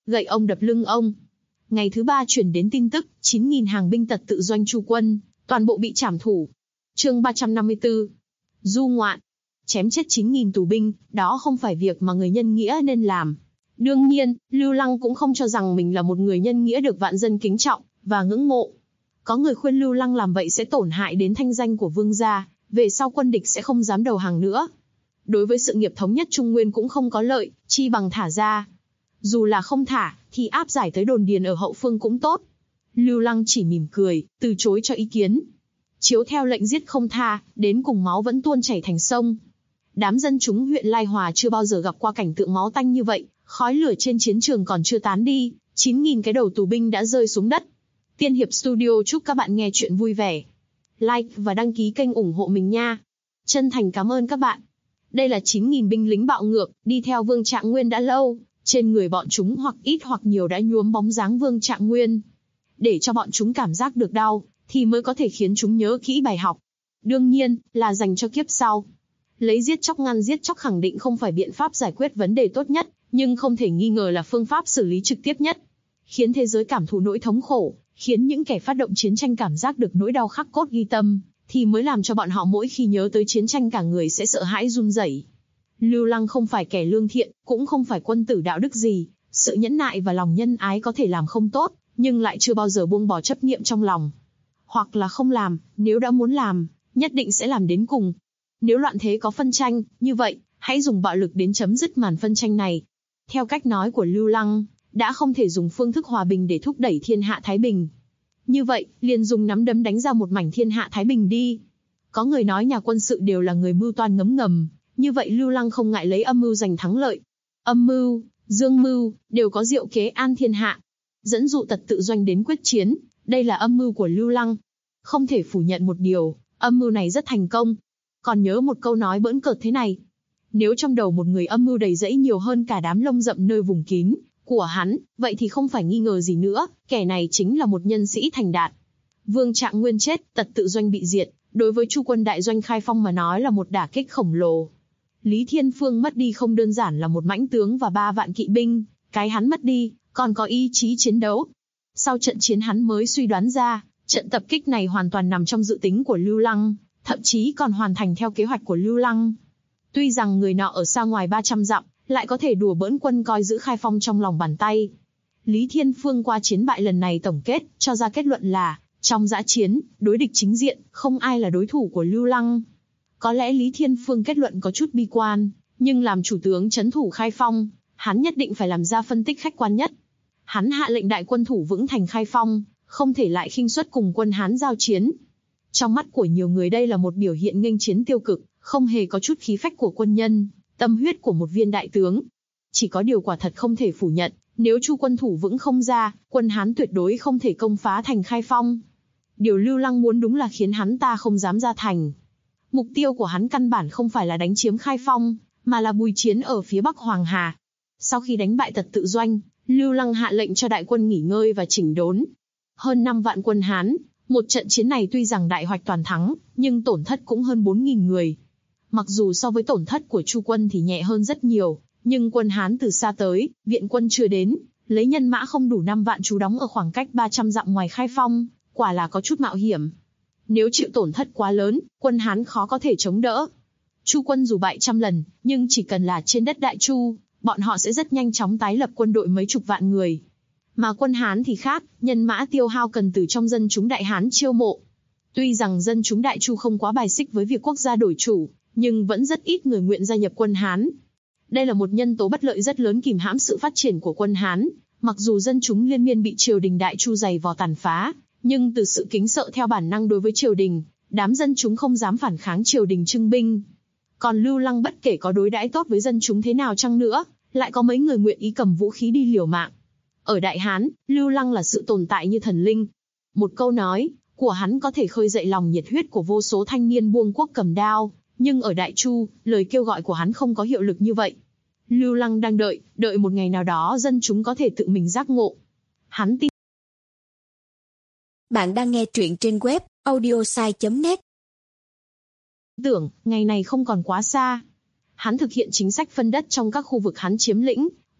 Speaker 2: gậy ông đập lưng ông. Ngày thứ 3 chuyển đến tin tức, 9.000 hàng binh tật tự doanh Chu quân, toàn bộ bị trảm thủ. Chương 354. Du ngoạn. Chém chết 9.000 tù binh, đó không phải việc mà người nhân nghĩa nên làm. Đương nhiên, Lưu Lăng cũng không cho rằng mình là một người nhân nghĩa được vạn dân kính trọng và ngưỡng mộ. Có người khuyên Lưu Lăng làm vậy sẽ tổn hại đến thanh danh của vương gia, về sau quân địch sẽ không dám đầu hàng nữa. Đối với sự nghiệp thống nhất Trung Nguyên cũng không có lợi, chi bằng thả ra. Dù là không thả, thì áp giải tới đồn điền ở hậu phương cũng tốt. Lưu Lăng chỉ mỉm cười, từ chối cho ý kiến. Chiếu theo lệnh giết không tha, đến cùng máu vẫn tuôn chảy thành sông. Đám dân chúng huyện Lai Hòa chưa bao giờ gặp qua cảnh tượng máu tanh như vậy, khói lửa trên chiến trường còn chưa tán đi, 9.000 cái đầu tù binh đã rơi xuống đất. Tiên Hiệp Studio chúc các bạn nghe chuyện vui vẻ. Like và đăng ký kênh ủng hộ mình nha. Chân thành cảm ơn các bạn. Đây là 9.000 binh lính bạo ngược, đi theo Vương Trạng Nguyên đã lâu, trên người bọn chúng hoặc ít hoặc nhiều đã nhuốm bóng dáng Vương Trạng Nguyên. Để cho bọn chúng cảm giác được đau, thì mới có thể khiến chúng nhớ kỹ bài học. Đương nhiên, là dành cho kiếp sau. Lấy giết chóc ngăn giết chóc khẳng định không phải biện pháp giải quyết vấn đề tốt nhất, nhưng không thể nghi ngờ là phương pháp xử lý trực tiếp nhất. Khiến thế giới cảm thụ nỗi thống khổ, khiến những kẻ phát động chiến tranh cảm giác được nỗi đau khắc cốt ghi tâm, thì mới làm cho bọn họ mỗi khi nhớ tới chiến tranh cả người sẽ sợ hãi run rẩy. Lưu Lăng không phải kẻ lương thiện, cũng không phải quân tử đạo đức gì, sự nhẫn nại và lòng nhân ái có thể làm không tốt, nhưng lại chưa bao giờ buông bỏ chấp niệm trong lòng. Hoặc là không làm, nếu đã muốn làm, nhất định sẽ làm đến cùng. Nếu loạn thế có phân tranh, như vậy, hãy dùng bạo lực đến chấm dứt màn phân tranh này. Theo cách nói của Lưu Lăng, đã không thể dùng phương thức hòa bình để thúc đẩy thiên hạ thái bình. Như vậy, liền dùng nắm đấm đánh ra một mảnh thiên hạ thái bình đi. Có người nói nhà quân sự đều là người mưu toan ngấm ngầm, như vậy Lưu Lăng không ngại lấy âm mưu giành thắng lợi. Âm mưu, dương mưu, đều có diệu kế an thiên hạ. Dẫn dụ tật tự doanh đến quyết chiến, đây là âm mưu của Lưu Lăng. Không thể phủ nhận một điều, âm mưu này rất thành công. Còn nhớ một câu nói bỡn cợt thế này. Nếu trong đầu một người âm mưu đầy rẫy nhiều hơn cả đám lông rậm nơi vùng kín của hắn, vậy thì không phải nghi ngờ gì nữa, kẻ này chính là một nhân sĩ thành đạt. Vương Trạng Nguyên chết, tật tự doanh bị diệt, đối với Chu quân đại doanh Khai Phong mà nói là một đả kích khổng lồ. Lý Thiên Phương mất đi không đơn giản là một mãnh tướng và 3 vạn kỵ binh, cái hắn mất đi, còn có ý chí chiến đấu. Sau trận chiến hắn mới suy đoán ra, trận tập kích này hoàn toàn nằm trong dự tính của Lưu Lăng, thậm chí còn hoàn thành theo kế hoạch của Lưu Lăng. Tuy rằng người nọ ở xa ngoài 300 dặm, lại có thể đùa bỡn quân coi giữ Khai Phong trong lòng bàn tay. Lý Thiên Phương qua chiến bại lần này tổng kết, cho ra kết luận là, trong dã chiến, đối địch chính diện, không ai là đối thủ của Lưu Lăng. Có lẽ Lý Thiên Phương kết luận có chút bi quan, nhưng làm chủ tướng trấn thủ Khai Phong, hắn nhất định phải làm ra phân tích khách quan nhất. Hắn hạ lệnh đại quân thủ vững thành Khai Phong, không thể lại khinh suất cùng quân Hán giao chiến. Trong mắt của nhiều người đây là một biểu hiện nghênh chiến tiêu cực, không hề có chút khí phách của quân nhân, tâm huyết của một viên đại tướng. Chỉ có điều quả thật không thể phủ nhận, nếu Chu quân thủ vững không ra, quân Hán tuyệt đối không thể công phá thành Khai Phong. Điều Lưu Lăng muốn đúng là khiến hắn ta không dám ra thành. Mục tiêu của hắn căn bản không phải là đánh chiếm Khai Phong, mà là bùi chiến ở phía Bắc Hoàng Hà. Sau khi đánh bại tật tự doanh, Lưu Lăng hạ lệnh cho đại quân nghỉ ngơi và chỉnh đốn. Hơn 5 vạn quân Hán, một trận chiến này tuy rằng đại hoạch toàn thắng, nhưng tổn thất cũng hơn 4.000 người. Mặc dù so với tổn thất của Chu quân thì nhẹ hơn rất nhiều, nhưng quân Hán từ xa tới, viện quân chưa đến, lấy nhân mã không đủ 5 vạn trú đóng ở khoảng cách 300 dặm ngoài Khai Phong, quả là có chút mạo hiểm. Nếu chịu tổn thất quá lớn, quân Hán khó có thể chống đỡ. Chu quân dù bại trăm lần, nhưng chỉ cần là trên đất Đại Chu, bọn họ sẽ rất nhanh chóng tái lập quân đội mấy chục vạn người. Mà quân Hán thì khác, nhân mã tiêu hao cần từ trong dân chúng Đại Hán chiêu mộ. Tuy rằng dân chúng Đại Chu không quá bài xích với việc quốc gia đổi chủ, nhưng vẫn rất ít người nguyện gia nhập quân Hán. Đây là một nhân tố bất lợi rất lớn kìm hãm sự phát triển của quân Hán. Mặc dù dân chúng liên miên bị triều đình Đại Chu giày vò tàn phá, nhưng từ sự kính sợ theo bản năng đối với triều đình, đám dân chúng không dám phản kháng triều đình trưng binh. Còn Lưu Lăng bất kể có đối đãi tốt với dân chúng thế nào chăng nữa, lại có mấy người nguyện ý cầm vũ khí đi liều mạng. Ở Đại Hán, Lưu Lăng là sự tồn tại như thần linh. Một câu nói của hắn có thể khơi dậy lòng nhiệt huyết của vô số thanh niên buông quốc cầm đao, nhưng ở Đại Chu, lời kêu gọi của hắn không có hiệu lực như vậy. Lưu Lăng đang đợi một ngày nào đó dân chúng có thể tự mình giác ngộ. Hắn tin.
Speaker 3: Bạn đang nghe truyện trên web audiosai.net.
Speaker 2: Tưởng, ngày này không còn quá xa. Hắn thực hiện chính sách phân đất trong các khu vực hắn chiếm lĩnh,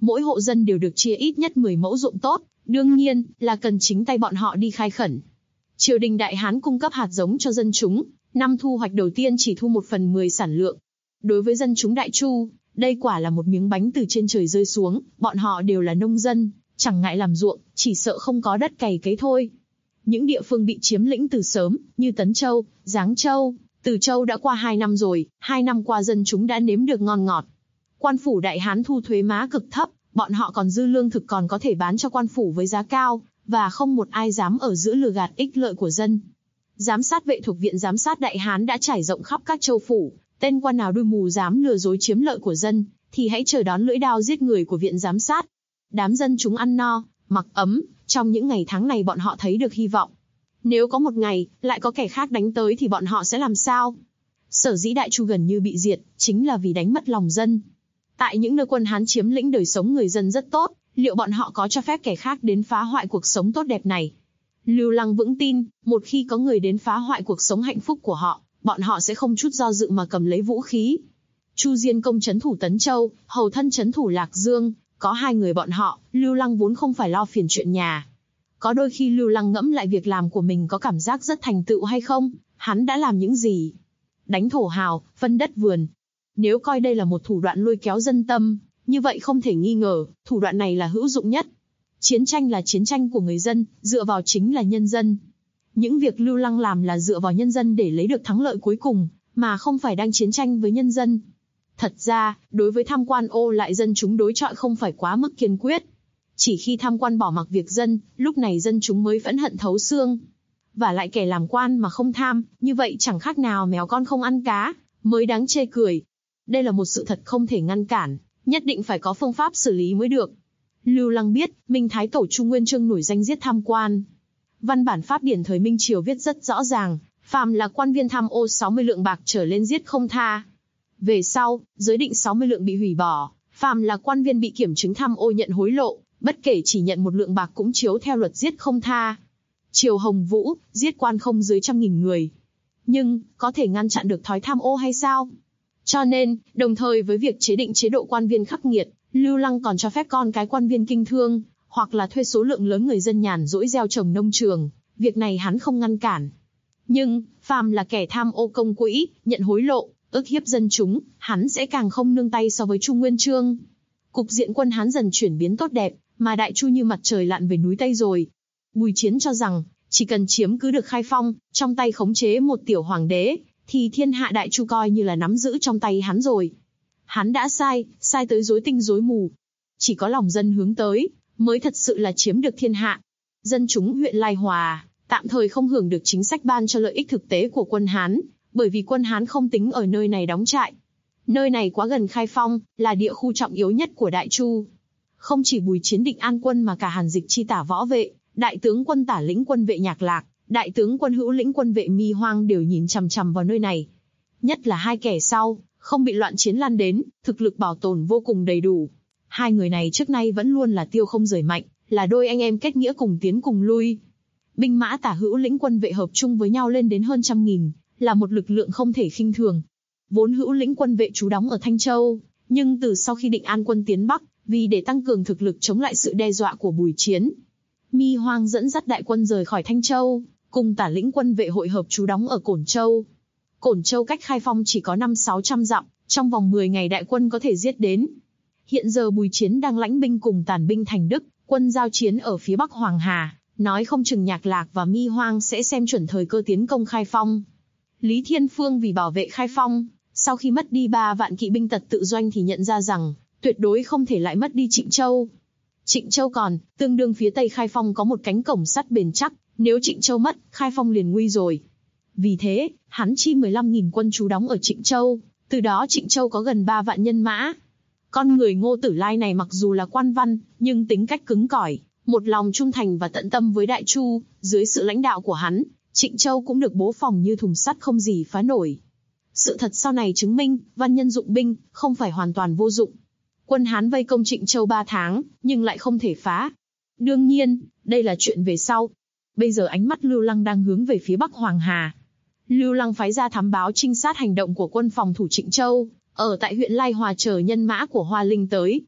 Speaker 2: Mỗi hộ dân đều được chia ít nhất 10 mẫu ruộng tốt, đương nhiên là cần chính tay bọn họ đi khai khẩn. Triều đình Đại Hán cung cấp hạt giống cho dân chúng, năm thu hoạch đầu tiên chỉ thu 1/10 sản lượng. Đối với dân chúng Đại Chu, đây quả là một miếng bánh từ trên trời rơi xuống, bọn họ đều là nông dân, chẳng ngại làm ruộng, chỉ sợ không có đất cày cấy thôi. Những địa phương bị chiếm lĩnh từ sớm, như Tấn Châu, Giáng Châu, Từ Châu đã qua 2 năm rồi, 2 năm qua dân chúng đã nếm được ngon ngọt. Quan phủ Đại Hán thu thuế má cực thấp, bọn họ còn dư lương thực còn có thể bán cho quan phủ với giá cao, và không một ai dám ở giữa lừa gạt ích lợi của dân. Giám sát vệ thuộc Viện Giám sát Đại Hán đã trải rộng khắp các châu phủ, tên quan nào đuôi mù dám lừa dối chiếm lợi của dân, thì hãy chờ đón lưỡi đao giết người của Viện Giám sát. Đám dân chúng ăn no, mặc ấm, trong những ngày tháng này bọn họ thấy được hy vọng. Nếu có một ngày, lại có kẻ khác đánh tới thì bọn họ sẽ làm sao? Sở dĩ Đại Chu gần như bị diệt, chính là vì đánh mất lòng dân. Tại những nơi quân Hán chiếm lĩnh đời sống người dân rất tốt, liệu bọn họ có cho phép kẻ khác đến phá hoại cuộc sống tốt đẹp này? Lưu Lăng vững tin, một khi có người đến phá hoại cuộc sống hạnh phúc của họ, bọn họ sẽ không chút do dự mà cầm lấy vũ khí. Chu Diên Công trấn thủ Tấn Châu, Hầu Thân trấn thủ Lạc Dương, có 2 người bọn họ, Lưu Lăng vốn không phải lo phiền chuyện nhà. Có đôi khi Lưu Lăng ngẫm lại việc làm của mình có cảm giác rất thành tựu hay không, hắn đã làm những gì? Đánh thổ hào, phân đất vườn. Nếu coi đây là một thủ đoạn lôi kéo dân tâm, như vậy không thể nghi ngờ, thủ đoạn này là hữu dụng nhất. Chiến tranh là chiến tranh của người dân, dựa vào chính là nhân dân. Những việc Lưu Lăng làm là dựa vào nhân dân để lấy được thắng lợi cuối cùng, mà không phải đang chiến tranh với nhân dân. Thật ra, đối với tham quan ô lại dân chúng đối chọi không phải quá mức kiên quyết. Chỉ khi tham quan bỏ mặc việc dân, lúc này dân chúng mới phẫn hận thấu xương. Và lại kẻ làm quan mà không tham, như vậy chẳng khác nào mèo con không ăn cá, mới đáng chê cười. Đây là một sự thật không thể ngăn cản, nhất định phải có phương pháp xử lý mới được. Lưu Lăng biết, Minh Thái Tổ Trung Nguyên Chương nổi danh giết tham quan. Văn bản pháp điển thời Minh Triều viết rất rõ ràng, phàm là quan viên tham ô 60 lượng bạc trở lên giết không tha. Về sau, giới định 60 lượng bị hủy bỏ, phàm là quan viên bị kiểm chứng tham ô nhận hối lộ, bất kể chỉ nhận 1 lượng bạc cũng chiếu theo luật giết không tha. Triều Hồng Vũ, giết quan không dưới 100.000 người. Nhưng, có thể ngăn chặn được thói tham ô hay sao? Cho nên, đồng thời với việc chế định chế độ quan viên khắc nghiệt, Lưu Lăng còn cho phép con cái quan viên kinh thương, hoặc là thuê số lượng lớn người dân nhàn rỗi gieo trồng nông trường, việc này hắn không ngăn cản. Nhưng, phàm là kẻ tham ô công quỹ, nhận hối lộ, ức hiếp dân chúng, hắn sẽ càng không nương tay so với Trung Nguyên Chương. Cục diện quân Hán dần chuyển biến tốt đẹp, mà Đại Chu như mặt trời lặn về núi Tây rồi. Bùi Chiến cho rằng, chỉ cần chiếm cứ được Khai Phong, trong tay khống chế một tiểu hoàng đế, thì thiên hạ Đại Chu coi như là nắm giữ trong tay hắn rồi. Hắn đã sai tới rối tinh rối mù. Chỉ có lòng dân hướng tới, mới thật sự là chiếm được thiên hạ. Dân chúng huyện Lai Hòa, tạm thời không hưởng được chính sách ban cho lợi ích thực tế của quân Hán, bởi vì quân Hán không tính ở nơi này đóng trại. Nơi này quá gần Khai Phong, là địa khu trọng yếu nhất của Đại Chu. Không chỉ Bùi Chiến định an quân mà cả Hàn Dịch chi tả võ vệ, đại tướng quân tả lĩnh quân vệ Nhạc Lạc, đại tướng quân hữu lĩnh quân vệ Mi Hoang đều nhìn chằm chằm vào nơi này. Nhất là 2 kẻ sau, không bị loạn chiến lan đến, thực lực bảo tồn vô cùng đầy đủ. 2 người này trước nay vẫn luôn là tiêu không rời mạnh, là đôi anh em kết nghĩa cùng tiến cùng lui. Binh mã tả hữu lĩnh quân vệ hợp chung với nhau lên đến hơn 100.000, là một lực lượng không thể khinh thường. Vốn hữu lĩnh quân vệ trú đóng ở Thanh Châu, nhưng từ sau khi Định An quân tiến Bắc, vì để tăng cường thực lực chống lại sự đe dọa của Bùi Chiến, Mi Hoang dẫn dắt đại quân rời khỏi Thanh Châu, cùng tả lĩnh quân vệ hội hợp trú đóng ở Cổn Châu. Cổn Châu cách Khai Phong chỉ có 500-600 dặm, trong vòng 10 ngày đại quân có thể giết đến. Hiện giờ Bùi Chiến đang lãnh binh cùng tản binh Thành Đức, quân giao chiến ở phía Bắc Hoàng Hà, nói không chừng Nhạc Lạc và Mi Hoang sẽ xem chuẩn thời cơ tiến công Khai Phong. Lý Thiên Phương vì bảo vệ Khai Phong, sau khi mất đi 3 vạn kỵ binh tật tự doanh thì nhận ra rằng, tuyệt đối không thể lại mất đi Trịnh Châu. Trịnh Châu còn, tương đương phía tây Khai Phong có một cánh cổng sắt bền chắc, nếu Trịnh Châu mất, Khai Phong liền nguy rồi. Vì thế, hắn chi 15.000 quân trú đóng ở Trịnh Châu, từ đó Trịnh Châu có gần 3 vạn nhân mã. Con người Ngô Tử Lai này mặc dù là quan văn, nhưng tính cách cứng cỏi, một lòng trung thành và tận tâm với Đại Chu, dưới sự lãnh đạo của hắn, Trịnh Châu cũng được bố phòng như thùng sắt không gì phá nổi. Sự thật sau này chứng minh, văn nhân dụng binh, không phải hoàn toàn vô dụng. Quân Hán vây công Trịnh Châu 3 tháng, nhưng lại không thể phá. Đương nhiên, đây là chuyện về sau. Bây giờ ánh mắt Lưu Lăng đang hướng về phía Bắc Hoàng Hà. Lưu Lăng phái ra thám báo trinh sát hành động của quân phòng thủ Trịnh Châu, ở tại huyện Lai Hòa chờ nhân mã của Hoa Linh tới.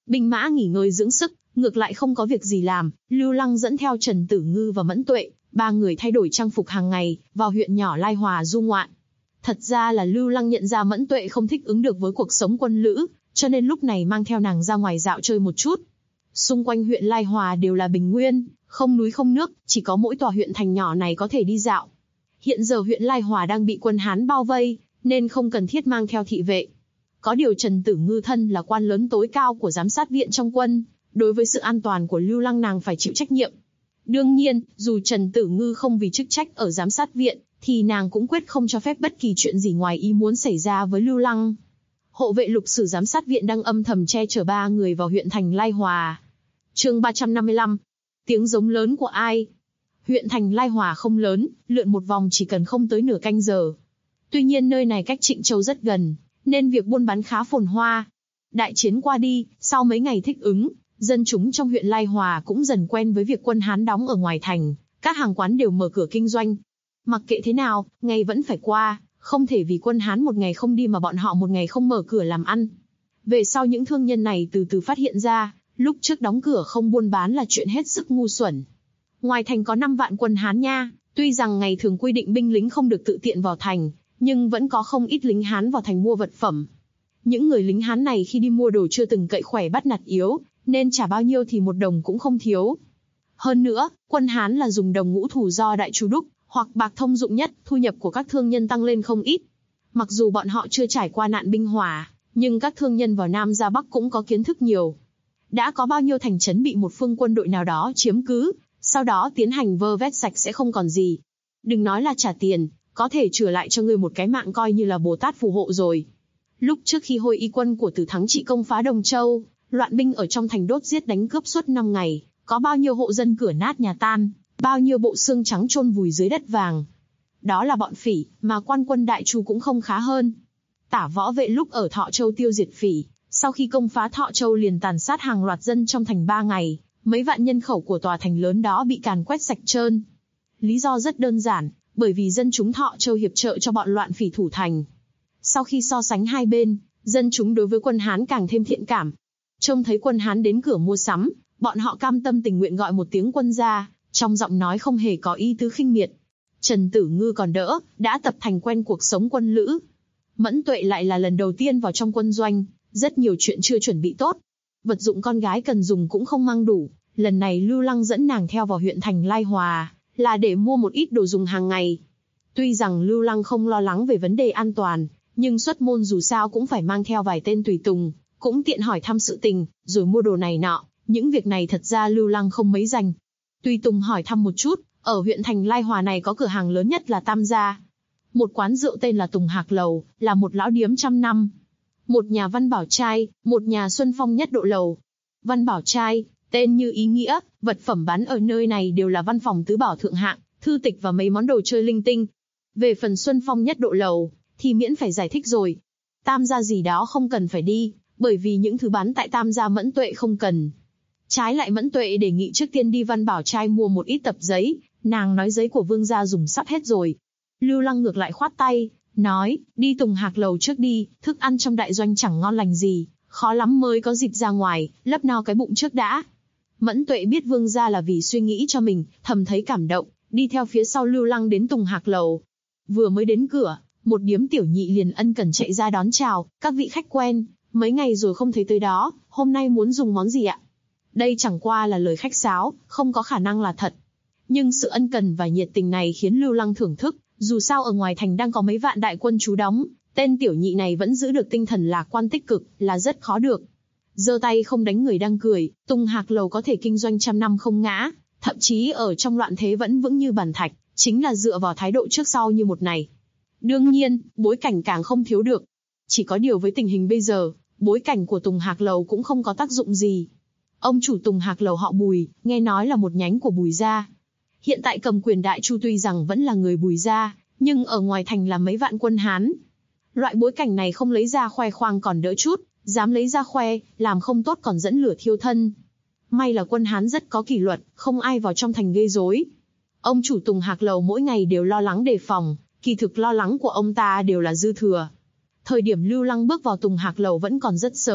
Speaker 2: Binh mã nghỉ ngơi dưỡng sức, ngược lại không có việc gì làm, Lưu Lăng dẫn theo Trần Tử Ngư và Mẫn Tuệ, ba người thay đổi trang phục hàng ngày, vào huyện nhỏ Lai Hòa du ngoạn. Thật ra là Lưu Lăng nhận ra Mẫn Tuệ không thích ứng được với cuộc sống quân lữ, cho nên lúc này mang theo nàng ra ngoài dạo chơi một chút. Xung quanh huyện Lai Hòa đều là bình nguyên, không núi không nước, chỉ có mỗi tòa huyện thành nhỏ này có thể đi dạo. Hiện giờ huyện Lai Hòa đang bị quân Hán bao vây, nên không cần thiết mang theo thị vệ. Có điều Trần Tử Ngư thân là quan lớn tối cao của giám sát viện trong quân, đối với sự an toàn của Lưu Lăng nàng phải chịu trách nhiệm. Đương nhiên, dù Trần Tử Ngư không vì chức trách ở giám sát viện, thì nàng cũng quyết không cho phép bất kỳ chuyện gì ngoài ý muốn xảy ra với Lưu Lăng. Hộ vệ lục sử giám sát viện đang âm thầm che chở ba người vào huyện thành Lai Hòa. Chương 355. Tiếng giống lớn của ai? Huyện thành Lai Hòa không lớn, lượn một vòng chỉ cần không tới nửa canh giờ. Tuy nhiên nơi này cách Trịnh Châu rất gần, nên việc buôn bán khá phồn hoa. Đại chiến qua đi, sau mấy ngày thích ứng, dân chúng trong huyện Lai Hòa cũng dần quen với việc quân Hán đóng ở ngoài thành, các hàng quán đều mở cửa kinh doanh. Mặc kệ thế nào, ngày vẫn phải qua, không thể vì quân Hán một ngày không đi mà bọn họ một ngày không mở cửa làm ăn. Về sau những thương nhân này từ từ phát hiện ra, lúc trước đóng cửa không buôn bán là chuyện hết sức ngu xuẩn. Ngoài thành có 5 vạn quân Hán nha, tuy rằng ngày thường quy định binh lính không được tự tiện vào thành, nhưng vẫn có không ít lính Hán vào thành mua vật phẩm. Những người lính Hán này khi đi mua đồ chưa từng cậy khỏe bắt nạt yếu, nên trả bao nhiêu thì 1 đồng cũng không thiếu. Hơn nữa, quân Hán là dùng đồng ngũ thù do Đại Chu đúc, hoặc bạc thông dụng nhất, thu nhập của các thương nhân tăng lên không ít. Mặc dù bọn họ chưa trải qua nạn binh hỏa, nhưng các thương nhân vào Nam ra Bắc cũng có kiến thức nhiều. Đã có bao nhiêu thành trấn bị một phương quân đội nào đó chiếm cứ, sau đó tiến hành vơ vét sạch sẽ không còn gì. Đừng nói là trả tiền, có thể trừ lại cho ngươi một cái mạng coi như là Bồ Tát phù hộ rồi. Lúc trước khi Hồi Y quân của Tử Thắng Trị công phá Đồng Châu, loạn binh ở trong thành đốt giết đánh cướp suốt 5 ngày, có bao nhiêu hộ dân cửa nát nhà tan, bao nhiêu bộ xương trắng chôn vùi dưới đất vàng. Đó là bọn phỉ, mà quan quân Đại Chu cũng không khá hơn. Tả Võ Vệ lúc ở Thọ Châu tiêu diệt phỉ, sau khi công phá Thọ Châu liền tàn sát hàng loạt dân trong thành 3 ngày, mấy vạn nhân khẩu của tòa thành lớn đó bị càn quét sạch trơn. Lý do rất đơn giản, bởi vì dân chúng Thọ Châu hiệp trợ cho bọn loạn phỉ thủ thành. Sau khi so sánh hai bên, dân chúng đối với quân Hán càng thêm thiện cảm. Trông thấy quân Hán đến cửa mua sắm, bọn họ cam tâm tình nguyện gọi một tiếng quân ra, trong giọng nói không hề có ý tứ khinh miệt. Trần Tử Ngư còn đỡ, đã tập thành quen cuộc sống quân lữ. Mẫn Tuệ lại là lần đầu tiên vào trong quân doanh, rất nhiều chuyện chưa chuẩn bị tốt. Vật dụng con gái cần dùng cũng không mang đủ, lần này Lưu Lăng dẫn nàng theo vào huyện thành Lai Hòa, là để mua một ít đồ dùng hàng ngày. Tuy rằng Lưu Lăng không lo lắng về vấn đề an toàn, nhưng xuất môn dù sao cũng phải mang theo vài tên tùy tùng, cũng tiện hỏi thăm sự tình, rồi mua đồ này nọ. Những việc này thật ra Lưu Lăng không mấy rành. Tùy tùng hỏi thăm một chút, ở huyện thành Lai Hòa này có cửa hàng lớn nhất là Tam Gia. Một quán rượu tên là Tùng Hạc Lầu, là một lão điếm 100 năm. Một nhà Văn Bảo Trai, một nhà Xuân Phong Nhất Độ Lầu. Văn Bảo Trai, tên như ý nghĩa, vật phẩm bán ở nơi này đều là văn phòng tứ bảo thượng hạng, thư tịch và mấy món đồ chơi linh tinh. Về phần Xuân Phong Nhất Độ Lầu, thì miễn phải giải thích rồi. Tam Gia gì đó không cần phải đi, bởi vì những thứ bán tại Tam Gia Mẫn Tuệ không cần. Trái lại Mẫn Tuệ đề nghị trước tiên đi Văn Bảo Trai mua một ít tập giấy, nàng nói giấy của Vương gia dùng sắp hết rồi. Lưu Lăng ngược lại khoát tay, nói, đi Tùng Hạc Lầu trước đi, thức ăn trong đại doanh chẳng ngon lành gì, khó lắm mới có dịp ra ngoài, lấp no cái bụng trước đã. Mẫn Tuệ biết Vương gia là vì suy nghĩ cho mình, thầm thấy cảm động, đi theo phía sau Lưu Lăng đến Tùng Hạc Lầu. Vừa mới đến cửa, một điếm tiểu nhị liền ân cần chạy ra đón chào, các vị khách quen, mấy ngày rồi không thấy tới đó, hôm nay muốn dùng món gì ạ? Đây chẳng qua là lời khách sáo, không có khả năng là thật. Nhưng sự ân cần và nhiệt tình này khiến Lưu Lăng thưởng thức, dù sao ở ngoài thành đang có mấy vạn đại quân trú đóng, tên tiểu nhị này vẫn giữ được tinh thần lạc quan tích cực, là rất khó được. Giơ tay không đánh người đang cười, Tùng Hạc Lầu có thể kinh doanh 100 năm không ngã, thậm chí ở trong loạn thế vẫn vững như bàn thạch, chính là dựa vào thái độ trước sau như một này. Đương nhiên, bối cảnh càng không thiếu được. Chỉ có điều với tình hình bây giờ, bối cảnh của Tùng Hạc Lầu cũng không có tác dụng gì. Ông chủ Tùng Hạc Lầu họ Bùi, nghe nói là một nhánh của Bùi gia. Hiện tại cầm quyền Đại Chu tuy rằng vẫn là người Bùi gia, nhưng ở ngoài thành là mấy vạn quân Hán. Loại bối cảnh này không lấy ra khoe khoang còn đỡ chút, dám lấy ra khoe, làm không tốt còn dẫn lửa thiêu thân. May là quân Hán rất có kỷ luật, không ai vào trong thành gây rối. Ông chủ Tùng Hạc Lầu mỗi ngày đều lo lắng đề phòng, kỳ thực lo lắng của ông ta đều là dư thừa. Thời điểm Lưu Lăng bước vào Tùng Hạc Lầu vẫn còn rất sớm,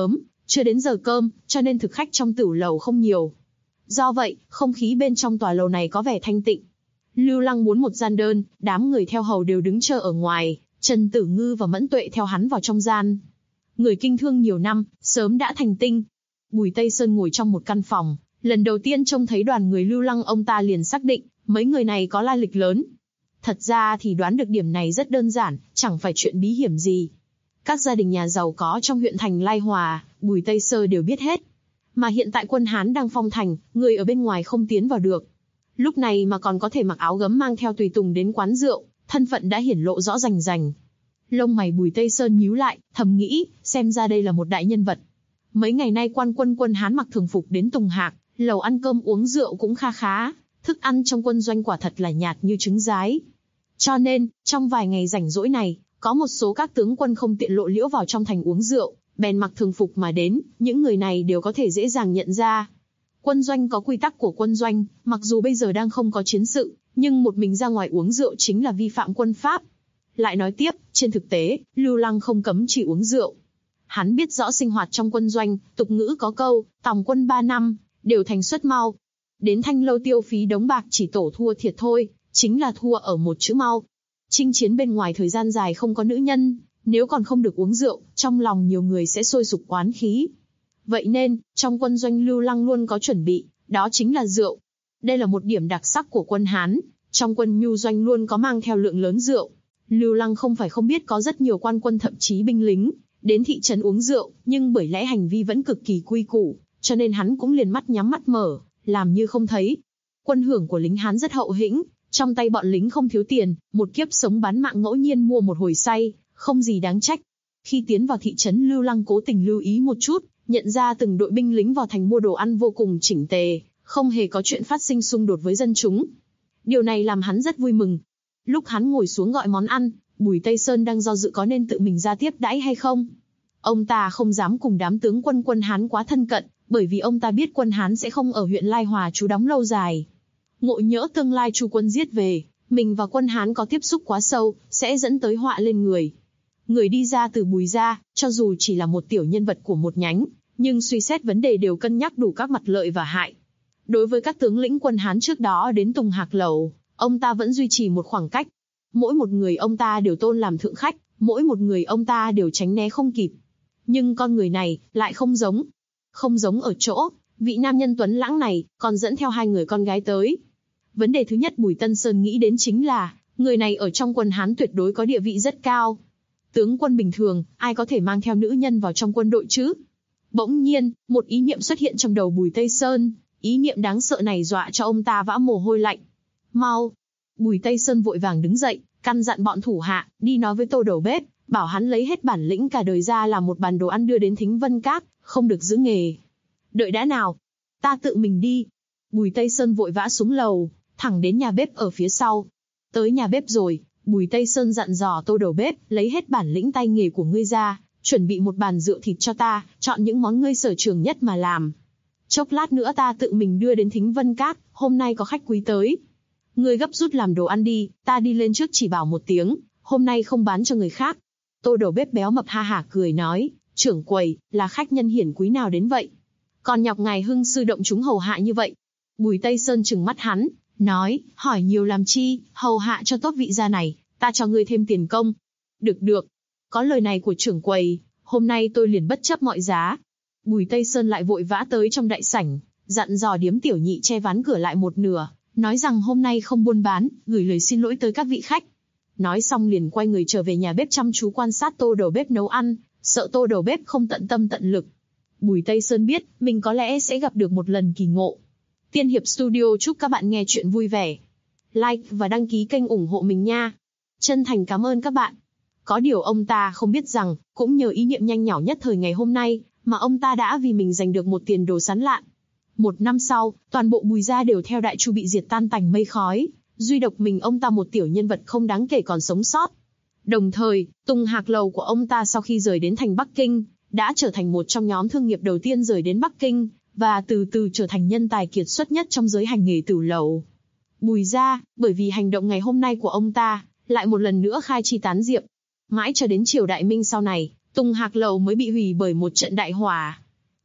Speaker 2: Chưa đến giờ cơm, cho nên thực khách trong tửu lầu không nhiều. Do vậy, không khí bên trong tòa lầu này có vẻ thanh tịnh. Lưu Lăng muốn một gian đơn, đám người theo hầu đều đứng chờ ở ngoài, Trần Tử Ngư và Mẫn Tuệ theo hắn vào trong gian. Người kinh thương nhiều năm, sớm đã thành tinh. Bùi Tây Sơn ngồi trong một căn phòng, lần đầu tiên trông thấy đoàn người Lưu Lăng ông ta liền xác định, mấy người này có lai lịch lớn. Thật ra thì đoán được điểm này rất đơn giản, chẳng phải chuyện bí hiểm gì. Các gia đình nhà giàu có trong huyện thành Lai Hòa, Bùi Tây Sơn đều biết hết. Mà hiện tại quân Hán đang phong thành, người ở bên ngoài không tiến vào được. Lúc này mà còn có thể mặc áo gấm mang theo tùy tùng đến quán rượu, thân phận đã hiển lộ rõ rành rành. Lông mày Bùi Tây Sơn nhíu lại, thầm nghĩ, xem ra đây là một đại nhân vật. Mấy ngày nay quân Hán mặc thường phục đến Tùng Hạc, lầu ăn cơm uống rượu cũng kha khá, thức ăn trong quân doanh quả thật là nhạt như trứng rái. Cho nên, trong vài ngày rảnh rỗi này, có một số các tướng quân không tiện lộ liễu vào trong thành uống rượu, bèn mặc thường phục mà đến, những người này đều có thể dễ dàng nhận ra. Quân doanh có quy tắc của quân doanh, mặc dù bây giờ đang không có chiến sự, nhưng một mình ra ngoài uống rượu chính là vi phạm quân pháp. Lại nói tiếp, trên thực tế, Lưu Lăng không cấm chỉ uống rượu. Hắn biết rõ sinh hoạt trong quân doanh, tục ngữ có câu, tòng quân 3 năm, đều thành xuất mau. Đến Thanh Lâu tiêu phí đống bạc chỉ tổ thua thiệt thôi, chính là thua ở một chữ mau. Chinh chiến bên ngoài thời gian dài không có nữ nhân, nếu còn không được uống rượu, trong lòng nhiều người sẽ sôi sục oán khí. Vậy nên, trong quân doanh Lưu Lăng luôn có chuẩn bị, đó chính là rượu. Đây là một điểm đặc sắc của quân Hán, trong quân nhu doanh luôn có mang theo lượng lớn rượu. Lưu Lăng không phải không biết có rất nhiều quan quân thậm chí binh lính, đến thị trấn uống rượu, nhưng bởi lẽ hành vi vẫn cực kỳ quy củ, cho nên hắn cũng liền mắt nhắm mắt mở, làm như không thấy. Quân hưởng của lính Hán rất hậu hĩnh, trong tay bọn lính không thiếu tiền, một kiếp sống bán mạng ngẫu nhiên mua một hồi say, không gì đáng trách. Khi tiến vào thị trấn Lưu Lăng cố tình lưu ý một chút, nhận ra từng đội binh lính vào thành mua đồ ăn vô cùng chỉnh tề, không hề có chuyện phát sinh xung đột với dân chúng. Điều này làm hắn rất vui mừng. Lúc hắn ngồi xuống gọi món ăn, Bùi Tây Sơn đang do dự có nên tự mình ra tiếp đãi hay không. Ông ta không dám cùng đám tướng quân Hán quá thân cận, bởi vì ông ta biết quân Hán sẽ không ở huyện Lai Hòa trú đóng lâu dài. Ngộ nhỡ tương lai Chu quân giết về, mình và quân Hán có tiếp xúc quá sâu, sẽ dẫn tới họa lên người. Người đi ra từ Bùi gia, cho dù chỉ là một tiểu nhân vật của một nhánh, nhưng suy xét vấn đề đều cân nhắc đủ các mặt lợi và hại. Đối với các tướng lĩnh quân Hán trước đó đến Tùng Hạc lầu, ông ta vẫn duy trì một khoảng cách. Mỗi một người ông ta đều tôn làm thượng khách, mỗi một người ông ta đều tránh né không kịp. Nhưng con người này lại không giống. Không giống ở chỗ, vị nam nhân tuấn lãng này còn dẫn theo 2 người con gái tới. Vấn đề thứ nhất Bùi Tân Sơn nghĩ đến chính là, người này ở trong quân Hán tuyệt đối có địa vị rất cao. Tướng quân bình thường, ai có thể mang theo nữ nhân vào trong quân đội chứ? Bỗng nhiên, một ý niệm xuất hiện trong đầu Bùi Tây Sơn, ý niệm đáng sợ này dọa cho ông ta vã mồ hôi lạnh. Mau! Bùi Tây Sơn vội vàng đứng dậy, căn dặn bọn thủ hạ, đi nói với Tô đầu bếp, bảo hắn lấy hết bản lĩnh cả đời ra làm một bàn đồ ăn đưa đến Thính Vân Các, không được giữ nghề. Đợi đã nào! Ta tự mình đi! Bùi Tây Sơn vội vã xuống lầu, thẳng đến nhà bếp ở phía sau. Tới nhà bếp rồi, Bùi Tây Sơn dặn dò Tô đầu bếp, lấy hết bản lĩnh tay nghề của ngươi ra, chuẩn bị một bàn rượu thịt cho ta, chọn những món ngươi sở trường nhất mà làm. Chốc lát nữa ta tự mình đưa đến Thính Vân Các, hôm nay có khách quý tới. Ngươi gấp rút làm đồ ăn đi, ta đi lên trước chỉ bảo một tiếng, hôm nay không bán cho người khác. Tô đầu bếp béo mập ha hả cười nói, trưởng quầy, là khách nhân hiển quý nào đến vậy? Còn nhọc ngài Hưng sư động chúng hầu hạ như vậy. Bùi Tây Sơn trừng mắt hắn, nói, hỏi nhiều làm chi, hầu hạ cho tốt vị gia này, ta cho ngươi thêm tiền công. Được, có lời này của trưởng quầy, hôm nay tôi liền bất chấp mọi giá. Bùi Tây Sơn lại vội vã tới trong đại sảnh, dặn dò điếm tiểu nhị che ván cửa lại một nửa, nói rằng hôm nay không buôn bán, gửi lời xin lỗi tới các vị khách. Nói xong liền quay người trở về nhà bếp chăm chú quan sát Tô đầu bếp nấu ăn, sợ Tô đầu bếp không tận tâm tận lực. Bùi Tây Sơn biết, mình có lẽ sẽ gặp được một lần kỳ ngộ. Tiên Hiệp Studio chúc các bạn nghe chuyện vui vẻ. Like và đăng ký kênh ủng hộ mình nha. Chân thành cảm ơn các bạn. Có điều ông ta không biết rằng, cũng nhờ ý niệm nhanh nhỏ nhất thời ngày hôm nay, mà ông ta đã vì mình giành được một tiền đồ sán lạn. 1 năm sau, toàn bộ Bùi gia đều theo Đại Chu bị diệt tan tành mây khói, duy độc mình ông ta một tiểu nhân vật không đáng kể còn sống sót. Đồng thời, Tùng Hạc lầu của ông ta sau khi rời đến thành Bắc Kinh, đã trở thành một trong nhóm thương nghiệp đầu tiên rời đến Bắc Kinh, và từ từ trở thành nhân tài kiệt xuất nhất trong giới hành nghề tửu lầu. Bùi gia, bởi vì hành động ngày hôm nay của ông ta, lại một lần nữa khai chi tán diệp. Mãi cho đến triều Đại Minh sau này, Tùng Hạc lầu mới bị hủy bởi một trận đại hỏa.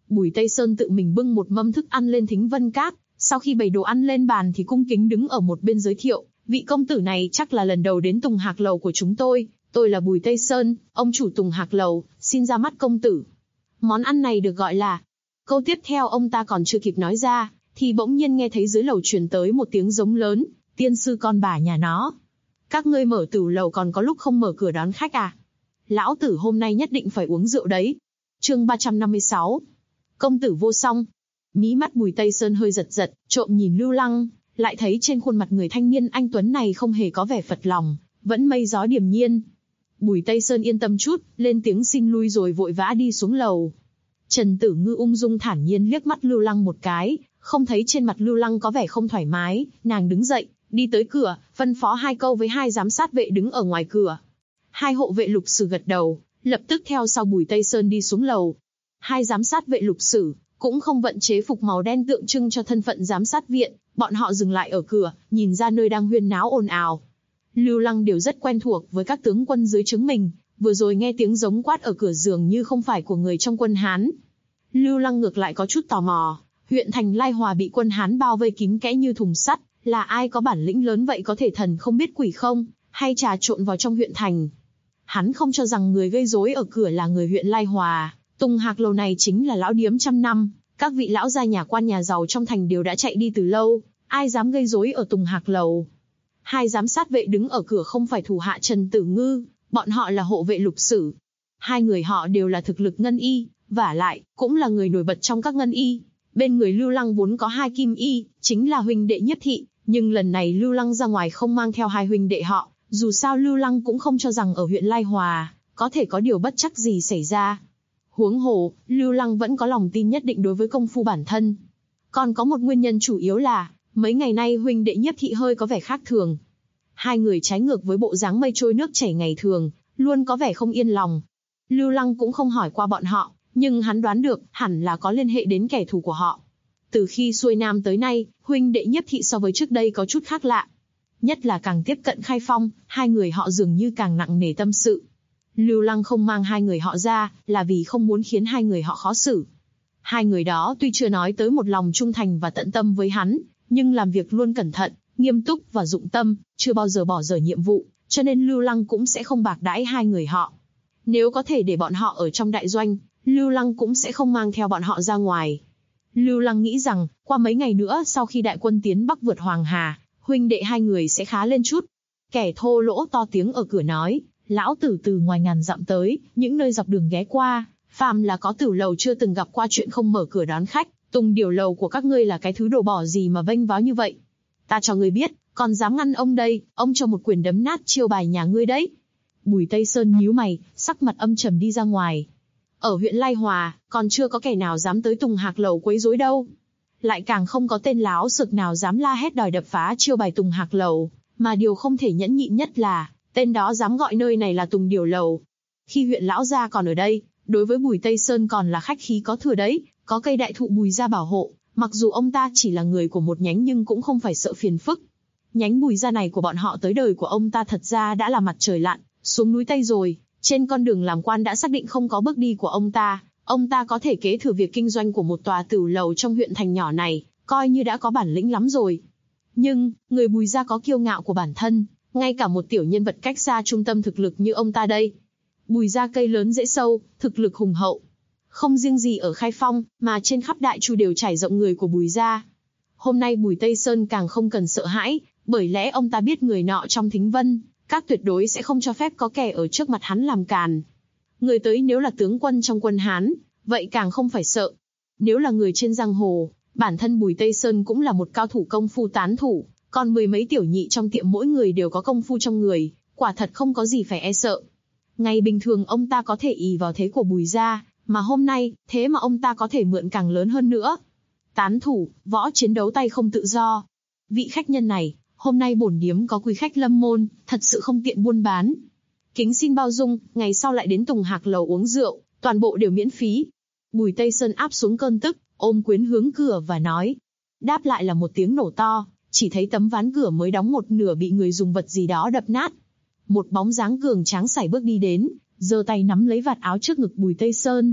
Speaker 2: Bùi Tây Sơn tự mình bưng một mâm thức ăn lên Thính Vân Các, sau khi bày đồ ăn lên bàn thì cung kính đứng ở một bên giới thiệu, vị công tử này chắc là lần đầu đến Tùng Hạc Lầu của chúng tôi là Bùi Tây Sơn, ông chủ Tùng Hạc Lầu, xin ra mắt công tử. Món ăn này được gọi là... Câu tiếp theo ông ta còn chưa kịp nói ra, thì bỗng nhiên nghe thấy dưới lầu truyền tới một tiếng giống lớn, tiên sư con bà nhà nó. Các ngươi mở tửu lầu còn có lúc không mở cửa đón khách à? Lão tử hôm nay nhất định phải uống rượu đấy. Chương 356. Công tử vô song. Mí mắt Bùi Tây Sơn hơi giật giật, trộm nhìn Lưu Lăng, lại thấy trên khuôn mặt người thanh niên anh tuấn này không hề có vẻ phật lòng, vẫn mây gió điềm nhiên. Bùi Tây Sơn yên tâm chút, lên tiếng xin lui rồi vội vã đi xuống lầu. Trần Tử Ngư ung dung thản nhiên liếc mắt Lưu Lăng một cái, không thấy trên mặt Lưu Lăng có vẻ không thoải mái, nàng đứng dậy, đi tới cửa, phân phó hai câu với hai giám sát vệ đứng ở ngoài cửa. Hai hộ vệ Lục Sử gật đầu, lập tức theo sau Bùi Tây Sơn đi xuống lầu. Hai giám sát vệ Lục Sử cũng không vận chế phục màu đen tượng trưng cho thân phận giám sát viện, bọn họ dừng lại ở cửa, nhìn ra nơi đang huyên náo ồn ào. Lưu Lăng đều rất quen thuộc với các tướng quân dưới trướng mình, vừa rồi nghe tiếng giống quát ở cửa dường như không phải của người trong quân Hán. Lưu Lăng ngược lại có chút tò mò, huyện thành Lai Hòa bị quân Hán bao vây kín kẽ như thùng sắt, là ai có bản lĩnh lớn vậy có thể thần không biết quỷ không, hay trà trộn vào trong huyện thành. Hắn không cho rằng người gây rối ở cửa là người huyện Lai Hòa, Tùng Hạc Lầu này chính là lão điếm trăm năm, các vị lão gia nhà quan nhà giàu trong thành đều đã chạy đi từ lâu, ai dám gây rối ở Tùng Hạc Lầu. Hai giám sát vệ đứng ở cửa không phải thủ hạ Trần Tử Ngư, bọn họ là hộ vệ Lục Sử. Hai người họ đều là thực lực ngân y, vả lại, cũng là người nổi bật trong các ngân y. Bên người Lưu Lăng vốn có hai kim y, chính là huynh đệ Nhiếp Thị, nhưng lần này Lưu Lăng ra ngoài không mang theo hai huynh đệ họ, dù sao Lưu Lăng cũng không cho rằng ở huyện Lai Hòa, có thể có điều bất trắc gì xảy ra. Huống hồ, Lưu Lăng vẫn có lòng tin nhất định đối với công phu bản thân. Còn có một nguyên nhân chủ yếu là, mấy ngày nay huynh đệ Nhiếp Thị hơi có vẻ khác thường. Hai người trái ngược với bộ dáng mây trôi nước chảy ngày thường, luôn có vẻ không yên lòng. Lưu Lăng cũng không hỏi qua bọn họ, nhưng hắn đoán được hẳn là có liên hệ đến kẻ thù của họ. Từ khi xuôi nam tới nay, huynh đệ Nhiếp Thị so với trước đây có chút khác lạ. Nhất là càng tiếp cận Khai Phong, hai người họ dường như càng nặng nề tâm sự. Lưu Lăng không mang hai người họ ra, là vì không muốn khiến hai người họ khó xử. Hai người đó tuy chưa nói tới một lòng trung thành và tận tâm với hắn, nhưng làm việc luôn cẩn thận, nghiêm túc và dụng tâm, chưa bao giờ bỏ dở nhiệm vụ, cho nên Lưu Lăng cũng sẽ không bạc đãi hai người họ. Nếu có thể để bọn họ ở trong đại doanh, Lưu Lăng cũng sẽ không mang theo bọn họ ra ngoài. Lưu Lăng nghĩ rằng, qua mấy ngày nữa sau khi đại quân tiến Bắc vượt Hoàng Hà, huynh đệ hai người sẽ khá lên chút. Kẻ thô lỗ to tiếng ở cửa nói, lão tử từ ngoài ngàn dặm tới, những nơi dọc đường ghé qua, phàm là có tửu lầu chưa từng gặp qua chuyện không mở cửa đón khách, Tùng Điểu Lầu của các ngươi là cái thứ đồ bỏ gì mà vênh váo như vậy. Ta cho ngươi biết, còn dám ngăn ông đây, ông cho một quyền đấm nát chiêu bài nhà ngươi đấy. Bùi Tây Sơn nhíu mày, sắc mặt âm trầm đi ra ngoài. Ở huyện Lai Hòa, còn chưa có kẻ nào dám tới Tùng Hạc Lầu quấy rối đâu. Lại càng không có tên láo sực nào dám la hét đòi đập phá chiêu bài Tùng Hạc Lầu, mà điều không thể nhẫn nhịn nhất là, tên đó dám gọi nơi này là Tùng Điểu Lầu. Khi huyện lão gia còn ở đây, đối với Bùi Tây Sơn còn là khách khí có thừa đấy, có cây đại thụ Bùi gia bảo hộ, mặc dù ông ta chỉ là người của một nhánh nhưng cũng không phải sợ phiền phức. Nhánh Bùi gia này của bọn họ tới đời của ông ta thật ra đã là mặt trời lặn, xuống núi Tây rồi, trên con đường làm quan đã xác định không có bước đi của ông ta có thể kế thừa việc kinh doanh của một tòa tửu lầu trong huyện thành nhỏ này, coi như đã có bản lĩnh lắm rồi. Nhưng, người Bùi gia có kiêu ngạo của bản thân, ngay cả một tiểu nhân vật cách xa trung tâm thực lực như ông ta đây. Bùi gia cây lớn rễ sâu, thực lực hùng hậu. Không riêng gì ở Khai Phong, mà trên khắp Đại Chu đều trải rộng người của Bùi gia. Hôm nay Bùi Tây Sơn càng không cần sợ hãi, bởi lẽ ông ta biết người nọ trong Thính Vân, các tuyệt đối sẽ không cho phép có kẻ ở trước mặt hắn làm càn. Người tới nếu là tướng quân trong quân Hán, vậy càng không phải sợ. Nếu là người trên giang hồ, bản thân Bùi Tây Sơn cũng là một cao thủ công phu tán thủ, còn mười mấy tiểu nhị trong tiệm mỗi người đều có công phu trong người, quả thật không có gì phải e sợ. Ngày bình thường ông ta có thể ỷ vào thế của Bùi gia, mà hôm nay, thế mà ông ta có thể mượn càng lớn hơn nữa. Tán thủ, võ chiến đấu tay không tự do. Vị khách nhân này, hôm nay bổn điếm có quý khách lâm môn, thật sự không tiện buôn bán. Kính xin bao dung, ngày sau lại đến Tùng Hạc Lầu uống rượu, toàn bộ đều miễn phí. Bùi Tây Sơn áp xuống cơn tức, ôm quyến hướng cửa và nói. Đáp lại là một tiếng nổ to, chỉ thấy tấm ván cửa mới đóng một nửa bị người dùng vật gì đó đập nát. Một bóng dáng cường tráng sải bước đi đến, giơ tay nắm lấy vạt áo trước ngực Bùi Tây Sơn.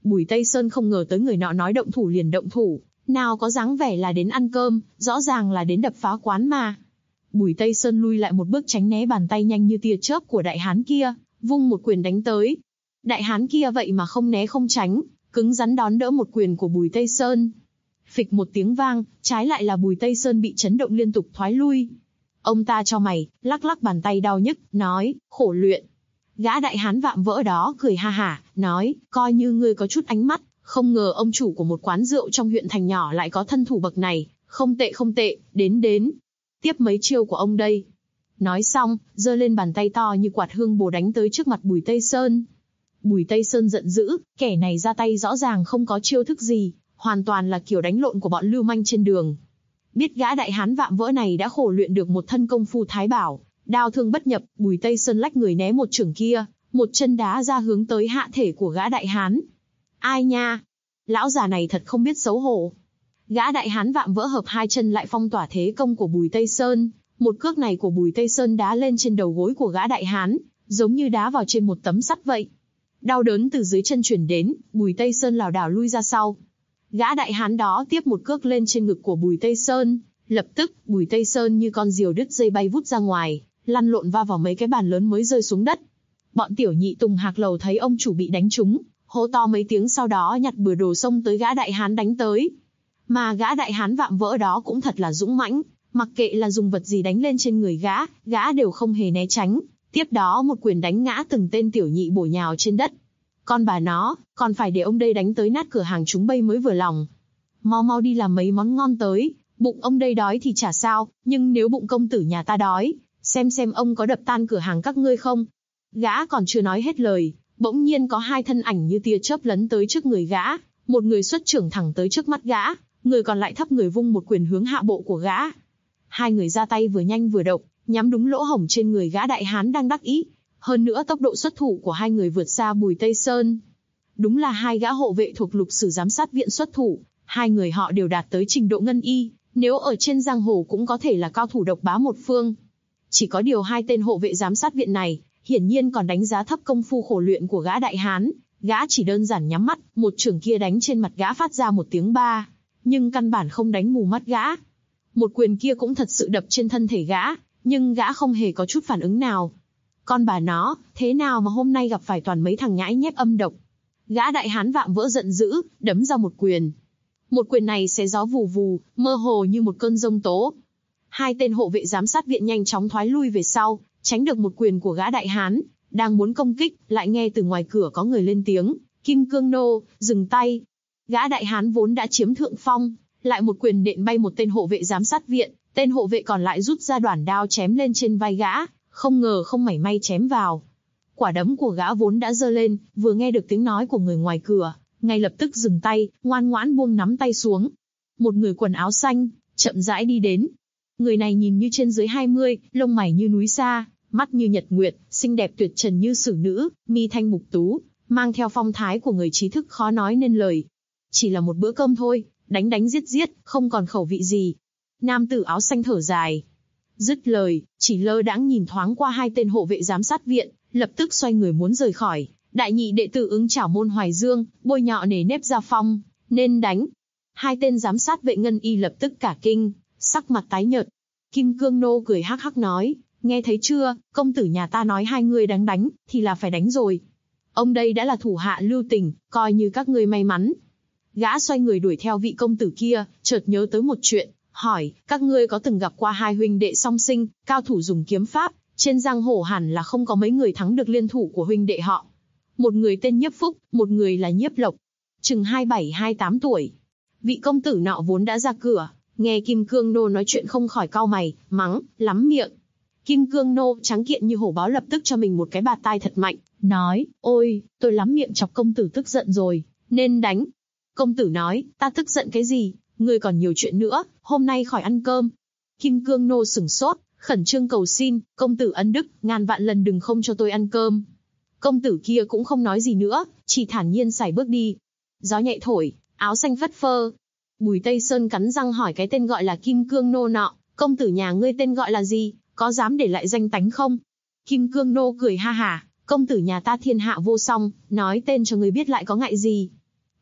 Speaker 2: Bùi Tây Sơn không ngờ tới người nọ nói động thủ liền động thủ, nào có dáng vẻ là đến ăn cơm, rõ ràng là đến đập phá quán mà. Bùi Tây Sơn lui lại một bước tránh né bàn tay nhanh như tia chớp của đại hán kia, vung một quyền đánh tới. Đại hán kia vậy mà không né không tránh, cứng rắn đón đỡ một quyền của Bùi Tây Sơn. Phịch một tiếng vang, trái lại là Bùi Tây Sơn bị chấn động liên tục thoái lui. Ông ta cho mày, lắc lắc bàn tay đau nhức, nói, khổ luyện. Gã đại hán vạm vỡ đó cười ha hả, nói, coi như ngươi có chút ánh mắt, không ngờ ông chủ của một quán rượu trong huyện thành nhỏ lại có thân thủ bậc này, không tệ không tệ, đến. Tiếp mấy chiêu của ông đây. Nói xong, giơ lên bàn tay to như quạt hương bồ đánh tới trước mặt Bùi Tây Sơn. Bùi Tây Sơn giận dữ, kẻ này ra tay rõ ràng không có chiêu thức gì, hoàn toàn là kiểu đánh lộn của bọn lưu manh trên đường. Biết gã đại hán vạm vỡ này đã khổ luyện được một thân công phu thái bảo, đao thương bất nhập, Bùi Tây Sơn lách người né một chưởng kia, một chân đá ra hướng tới hạ thể của gã đại hán. Ai nha? Lão già này thật không biết xấu hổ. Gã đại hán vạm vỡ hợp hai chân lại phong tỏa thế công của Bùi Tây Sơn. Một cước này của Bùi Tây Sơn đá lên trên đầu gối của gã đại hán, giống như đá vào trên một tấm sắt vậy. Đau đớn từ dưới chân chuyển đến, Bùi Tây Sơn lảo đảo lui ra sau. Gã đại hán đó tiếp một cước lên trên ngực của Bùi Tây Sơn. Lập tức, Bùi Tây Sơn như con diều đứt dây bay vút ra ngoài, lăn lộn va vào mấy cái bàn lớn mới rơi xuống đất. Bọn tiểu nhị Tùng Hạc Lầu thấy ông chủ bị đánh trúng, hô to mấy tiếng, sau đó nhặt bừa đồ xông tới gã đại hán đánh tới. Mà gã đại hán vạm vỡ đó cũng thật là dũng mãnh, mặc kệ là dùng vật gì đánh lên trên người gã đều không hề né tránh. Tiếp đó một quyền đánh ngã từng tên tiểu nhị bổ nhào trên đất. Con bà nó, còn phải để ông đây đánh tới nát cửa hàng chúng bây mới vừa lòng. Mau đi làm mấy món ngon tới, bụng ông đây đói thì chả sao, nhưng nếu bụng công tử nhà ta đói, xem ông có đập tan cửa hàng các ngươi không. Gã còn chưa nói hết lời, bỗng nhiên có hai thân ảnh như tia chớp lấn tới trước người gã, một người xuất chưởng thẳng tới trước mắt gã, người còn lại thấp người vung một quyền hướng hạ bộ của gã. Hai người ra tay vừa nhanh vừa độc, nhắm đúng lỗ hổng trên người gã đại hán đang đắc ý. Hơn nữa tốc độ xuất thủ của hai người vượt xa Bùi Tây Sơn. Đúng là hai gã hộ vệ thuộc Lục Sử giám sát viện xuất thủ, hai người họ đều đạt tới trình độ ngân y, nếu ở trên giang hồ cũng có thể là cao thủ độc bá một phương. Chỉ có điều hai tên hộ vệ giám sát viện này, hiển nhiên còn đánh giá thấp công phu khổ luyện của gã đại hán. Gã chỉ đơn giản nhắm mắt, một chưởng kia đánh trên mặt gã phát ra một tiếng ba, nhưng căn bản không đánh mù mắt gã. Một quyền kia cũng thật sự đập trên thân thể gã, nhưng gã không hề có chút phản ứng nào. Con bà nó, thế nào mà hôm nay gặp phải toàn mấy thằng nhãi nhép âm độc. Gã đại hán vạm vỡ giận dữ, đấm ra một quyền. Một quyền này xé gió vù vù, mơ hồ như một cơn giông tố. Hai tên hộ vệ giám sát viện nhanh chóng thoái lui về sau, tránh được một quyền của gã đại hán. Đang muốn công kích, lại nghe từ ngoài cửa có người lên tiếng, Kim Cương Nô, dừng tay. Gã đại hán vốn đã chiếm thượng phong, lại một quyền nện bay một tên hộ vệ giám sát viện, tên hộ vệ còn lại rút ra đoản đao chém lên trên vai gã, không ngờ không mảy may chém vào. Quả đấm của gã vốn đã giơ lên, vừa nghe được tiếng nói của người ngoài cửa, ngay lập tức dừng tay, ngoan ngoãn buông nắm tay xuống. Một người quần áo xanh, chậm rãi đi đến. Người này nhìn như trên dưới 20, lông mày như núi sa, mắt như nhật nguyệt, xinh đẹp tuyệt trần như sử nữ, mi thanh mục tú, mang theo phong thái của người trí thức khó nói nên lời. Chỉ là một bữa cơm thôi, đánh giết, không còn khẩu vị gì. Nam tử áo xanh thở dài. Dứt lời, chỉ lơ đãng nhìn thoáng qua hai tên hộ vệ giám sát viện, lập tức xoay người muốn rời khỏi. Đại nhị đệ tử Ứng Chảo Môn Hoài Dương, bôi nhọ nề nếp gia phong, nên đánh. Hai tên giám sát vệ ngân y lập tức cả kinh, sắc mặt tái nhợt. Kim Cương Nô cười hắc hắc nói, nghe thấy chưa, công tử nhà ta nói hai người đáng đánh, thì là phải đánh rồi. Ông đây đã là thủ hạ lưu tình, coi như các ngươi may mắn. Gã xoay người đuổi theo vị công tử kia, chợt nhớ tới một chuyện, hỏi, các ngươi có từng gặp qua hai huynh đệ song sinh, cao thủ dùng kiếm pháp, trên giang hồ hẳn là không có mấy người thắng được liên thủ của huynh đệ họ. Một người tên Nhiếp Phúc, một người là Nhiếp Lộc, chừng 27-28 tuổi. Vị công tử nọ vốn đã ra cửa, nghe Kim Cương Nô nói chuyện không khỏi cau mày, mắng, lắm miệng. Kim Cương Nô trắng kiện như hổ báo lập tức cho mình một cái bạt tai thật mạnh, nói, ôi, tôi lắm miệng chọc công tử tức giận rồi, nên đánh. Công tử nói, ta tức giận cái gì, ngươi còn nhiều chuyện nữa, hôm nay khỏi ăn cơm. Kim Cương Nô sửng sốt, khẩn trương cầu xin, công tử ân đức, ngàn vạn lần đừng không cho tôi ăn cơm. Công tử kia cũng không nói gì nữa, chỉ thản nhiên sải bước đi. Gió nhẹ thổi, áo xanh phất phơ. Bùi Tây Sơn cắn răng hỏi cái tên gọi là Kim Cương Nô nọ, công tử nhà ngươi tên gọi là gì, có dám để lại danh tánh không? Kim Cương Nô cười ha hả, công tử nhà ta thiên hạ vô song, nói tên cho ngươi biết lại có ngại gì.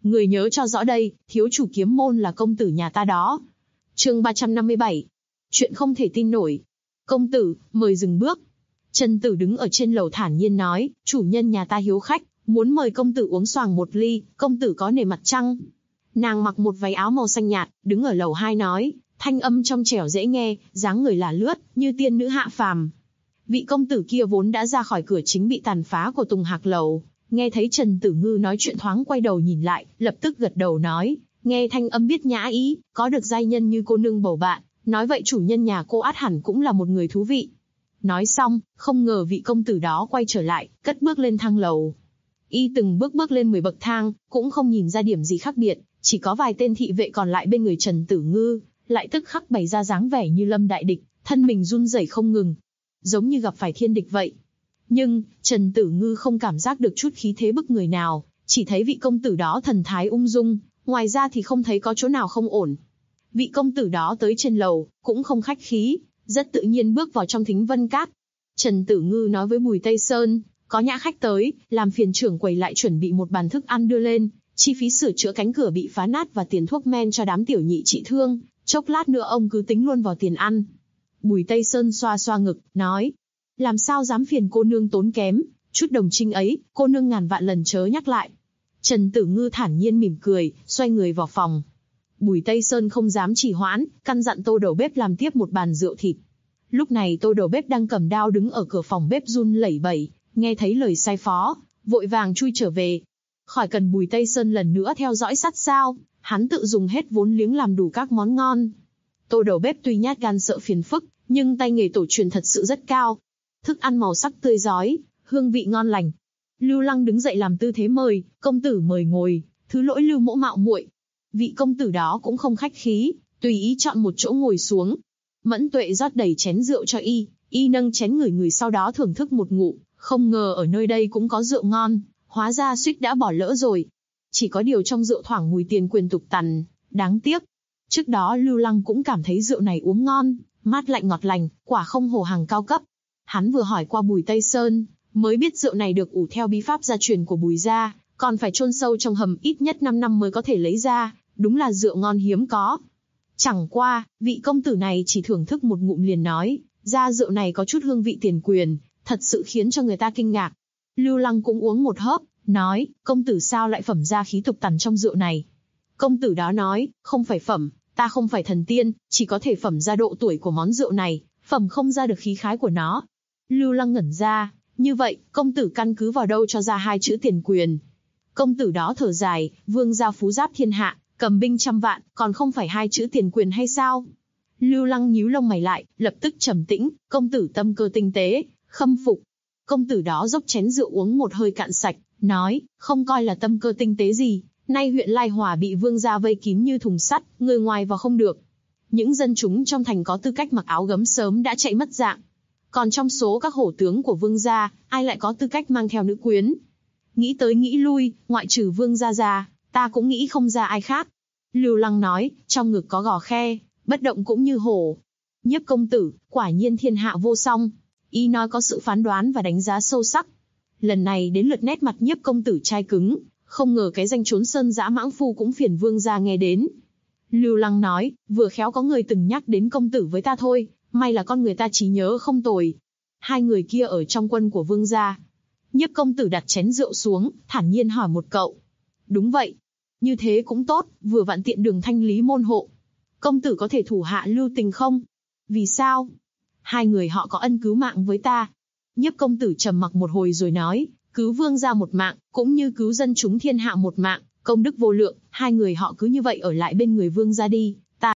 Speaker 2: Người nhớ cho rõ đây, thiếu chủ kiếm môn là công tử nhà ta đó. Chương 357. Chuyện không thể tin nổi. Công tử, mời dừng bước. Trần Tử đứng ở trên lầu thản nhiên nói, chủ nhân nhà ta hiếu khách, muốn mời công tử uống xoàng một ly, công tử có nể mặt chăng? Nàng mặc một váy áo màu xanh nhạt, đứng ở lầu 2 nói, thanh âm trong trẻo dễ nghe, dáng người là lướt, như tiên nữ hạ phàm. Vị công tử kia vốn đã ra khỏi cửa chính bị tàn phá của Tùng Hạc lầu, nghe thấy Trần Tử Ngư nói chuyện thoáng quay đầu nhìn lại, lập tức gật đầu nói, nghe thanh âm biết nhã ý, có được giai nhân như cô nương bầu bạn, nói vậy chủ nhân nhà cô ắt hẳn cũng là một người thú vị. Nói xong, không ngờ vị công tử đó quay trở lại, cất bước lên thang lầu. Y từng bước lên 10 bậc thang, cũng không nhìn ra điểm gì khác biệt, chỉ có vài tên thị vệ còn lại bên người Trần Tử Ngư, lại tức khắc bày ra dáng vẻ như lâm đại địch, thân mình run rẩy không ngừng, giống như gặp phải thiên địch vậy. Nhưng, Trần Tử Ngư không cảm giác được chút khí thế bức người nào, chỉ thấy vị công tử đó thần thái ung dung, ngoài ra thì không thấy có chỗ nào không ổn. Vị công tử đó tới trên lầu, cũng không khách khí, rất tự nhiên bước vào trong Thính Vân Các. Trần Tử Ngư nói với Bùi Tây Sơn, có nhã khách tới, làm phiền trưởng quầy lại chuẩn bị một bàn thức ăn đưa lên, chi phí sửa chữa cánh cửa bị phá nát và tiền thuốc men cho đám tiểu nhị trị thương, chốc lát nữa ông cứ tính luôn vào tiền ăn. Bùi Tây Sơn xoa xoa ngực, nói, làm sao dám phiền cô nương tốn kém, chút đồng trinh ấy, cô nương ngàn vạn lần chớ nhắc lại. Trần Tử Ngư thản nhiên mỉm cười, xoay người vào phòng. Bùi Tây Sơn không dám trì hoãn, căn dặn Tô đầu bếp làm tiếp một bàn rượu thịt. Lúc này Tô đầu bếp đang cầm đao đứng ở cửa phòng bếp run lẩy bẩy, nghe thấy lời sai phó, vội vàng chui trở về. Khỏi cần Bùi Tây Sơn lần nữa theo dõi sát sao, hắn tự dùng hết vốn liếng làm đủ các món ngon. Tô đầu bếp tuy nhát gan sợ phiền phức, nhưng tay nghề tổ truyền thật sự rất cao. Thức ăn màu sắc tươi rói, hương vị ngon lành. Lưu Lăng đứng dậy làm tư thế mời, công tử mời ngồi, thứ lỗi Lưu mỗ mạo muội. Vị công tử đó cũng không khách khí, tùy ý chọn một chỗ ngồi xuống. Mẫn Tuệ rót đầy chén rượu cho y nâng chén ngửi sau đó thưởng thức một ngụm, không ngờ ở nơi đây cũng có rượu ngon, hóa ra suýt đã bỏ lỡ rồi. Chỉ có điều trong rượu thoảng mùi tiền quyền tục tằn, đáng tiếc. Trước đó Lưu Lăng cũng cảm thấy rượu này uống ngon, mát lạnh ngọt lành, quả không hổ hàng cao cấp. Hắn vừa hỏi qua Bùi Tây Sơn, mới biết rượu này được ủ theo bí pháp gia truyền của Bùi gia, còn phải chôn sâu trong hầm ít nhất 5 năm mới có thể lấy ra, đúng là rượu ngon hiếm có. Chẳng qua, vị công tử này chỉ thưởng thức một ngụm liền nói, ra rượu này có chút hương vị tiền quyền, thật sự khiến cho người ta kinh ngạc. Lưu Lăng cũng uống một hớp, nói, công tử sao lại phẩm ra khí tục tằn trong rượu này? Công tử đó nói, không phải phẩm, ta không phải thần tiên, chỉ có thể phẩm ra độ tuổi của món rượu này, phẩm không ra được khí khái của nó. Lưu Lăng ngẩn ra, như vậy, công tử căn cứ vào đâu cho ra hai chữ tiền quyền? Công tử đó thở dài, vương gia phú giáp thiên hạ, cầm binh trăm vạn, còn không phải hai chữ tiền quyền hay sao? Lưu Lăng nhíu lông mày lại, lập tức trầm tĩnh, công tử tâm cơ tinh tế, khâm phục. Công tử đó dốc chén rượu uống một hơi cạn sạch, nói, không coi là tâm cơ tinh tế gì, nay huyện Lai Hòa bị vương gia vây kín như thùng sắt, người ngoài vào không được. Những dân chúng trong thành có tư cách mặc áo gấm sớm đã chạy mất dạng. Còn trong số các hổ tướng của vương gia, ai lại có tư cách mang theo nữ quyến? Nghĩ tới nghĩ lui, ngoại trừ vương gia ra, ta cũng nghĩ không ra ai khác. Lưu Lăng nói, trong ngực có gò khe, bất động cũng như hổ. Nhiếp công tử, quả nhiên thiên hạ vô song. Y nói có sự phán đoán và đánh giá sâu sắc. Lần này đến lượt nét mặt nhiếp công tử trai cứng, không ngờ cái danh trốn sơn dã mãng phu cũng phiền vương gia nghe đến. Lưu Lăng nói, vừa khéo có người từng nhắc đến công tử với ta thôi, may là con người ta trí nhớ không tồi. Hai người kia ở trong quân của vương gia. Nhiếp công tử đặt chén rượu xuống, thản nhiên hỏi một cậu. Đúng vậy. Như thế cũng tốt, vừa vặn tiện đường thanh lý môn hộ. Công tử có thể thủ hạ lưu tình không? Vì sao? Hai người họ có ân cứu mạng với ta. Nhiếp công tử trầm mặc một hồi rồi nói, cứu vương gia một mạng, cũng như cứu dân chúng thiên hạ một mạng, công đức vô lượng, hai người họ cứ như vậy ở lại bên người vương gia đi, ta.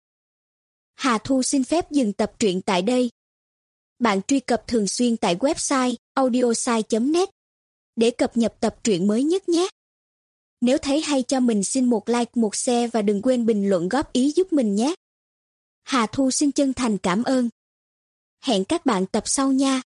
Speaker 3: Hà Thu xin phép dừng tập truyện tại đây. Bạn truy cập thường xuyên tại website audiosai.net để cập nhật tập truyện mới nhất nhé. Nếu thấy hay cho mình xin một like, một share và đừng quên bình luận góp ý giúp mình nhé. Hà Thu xin chân thành cảm ơn. Hẹn các bạn tập sau nha.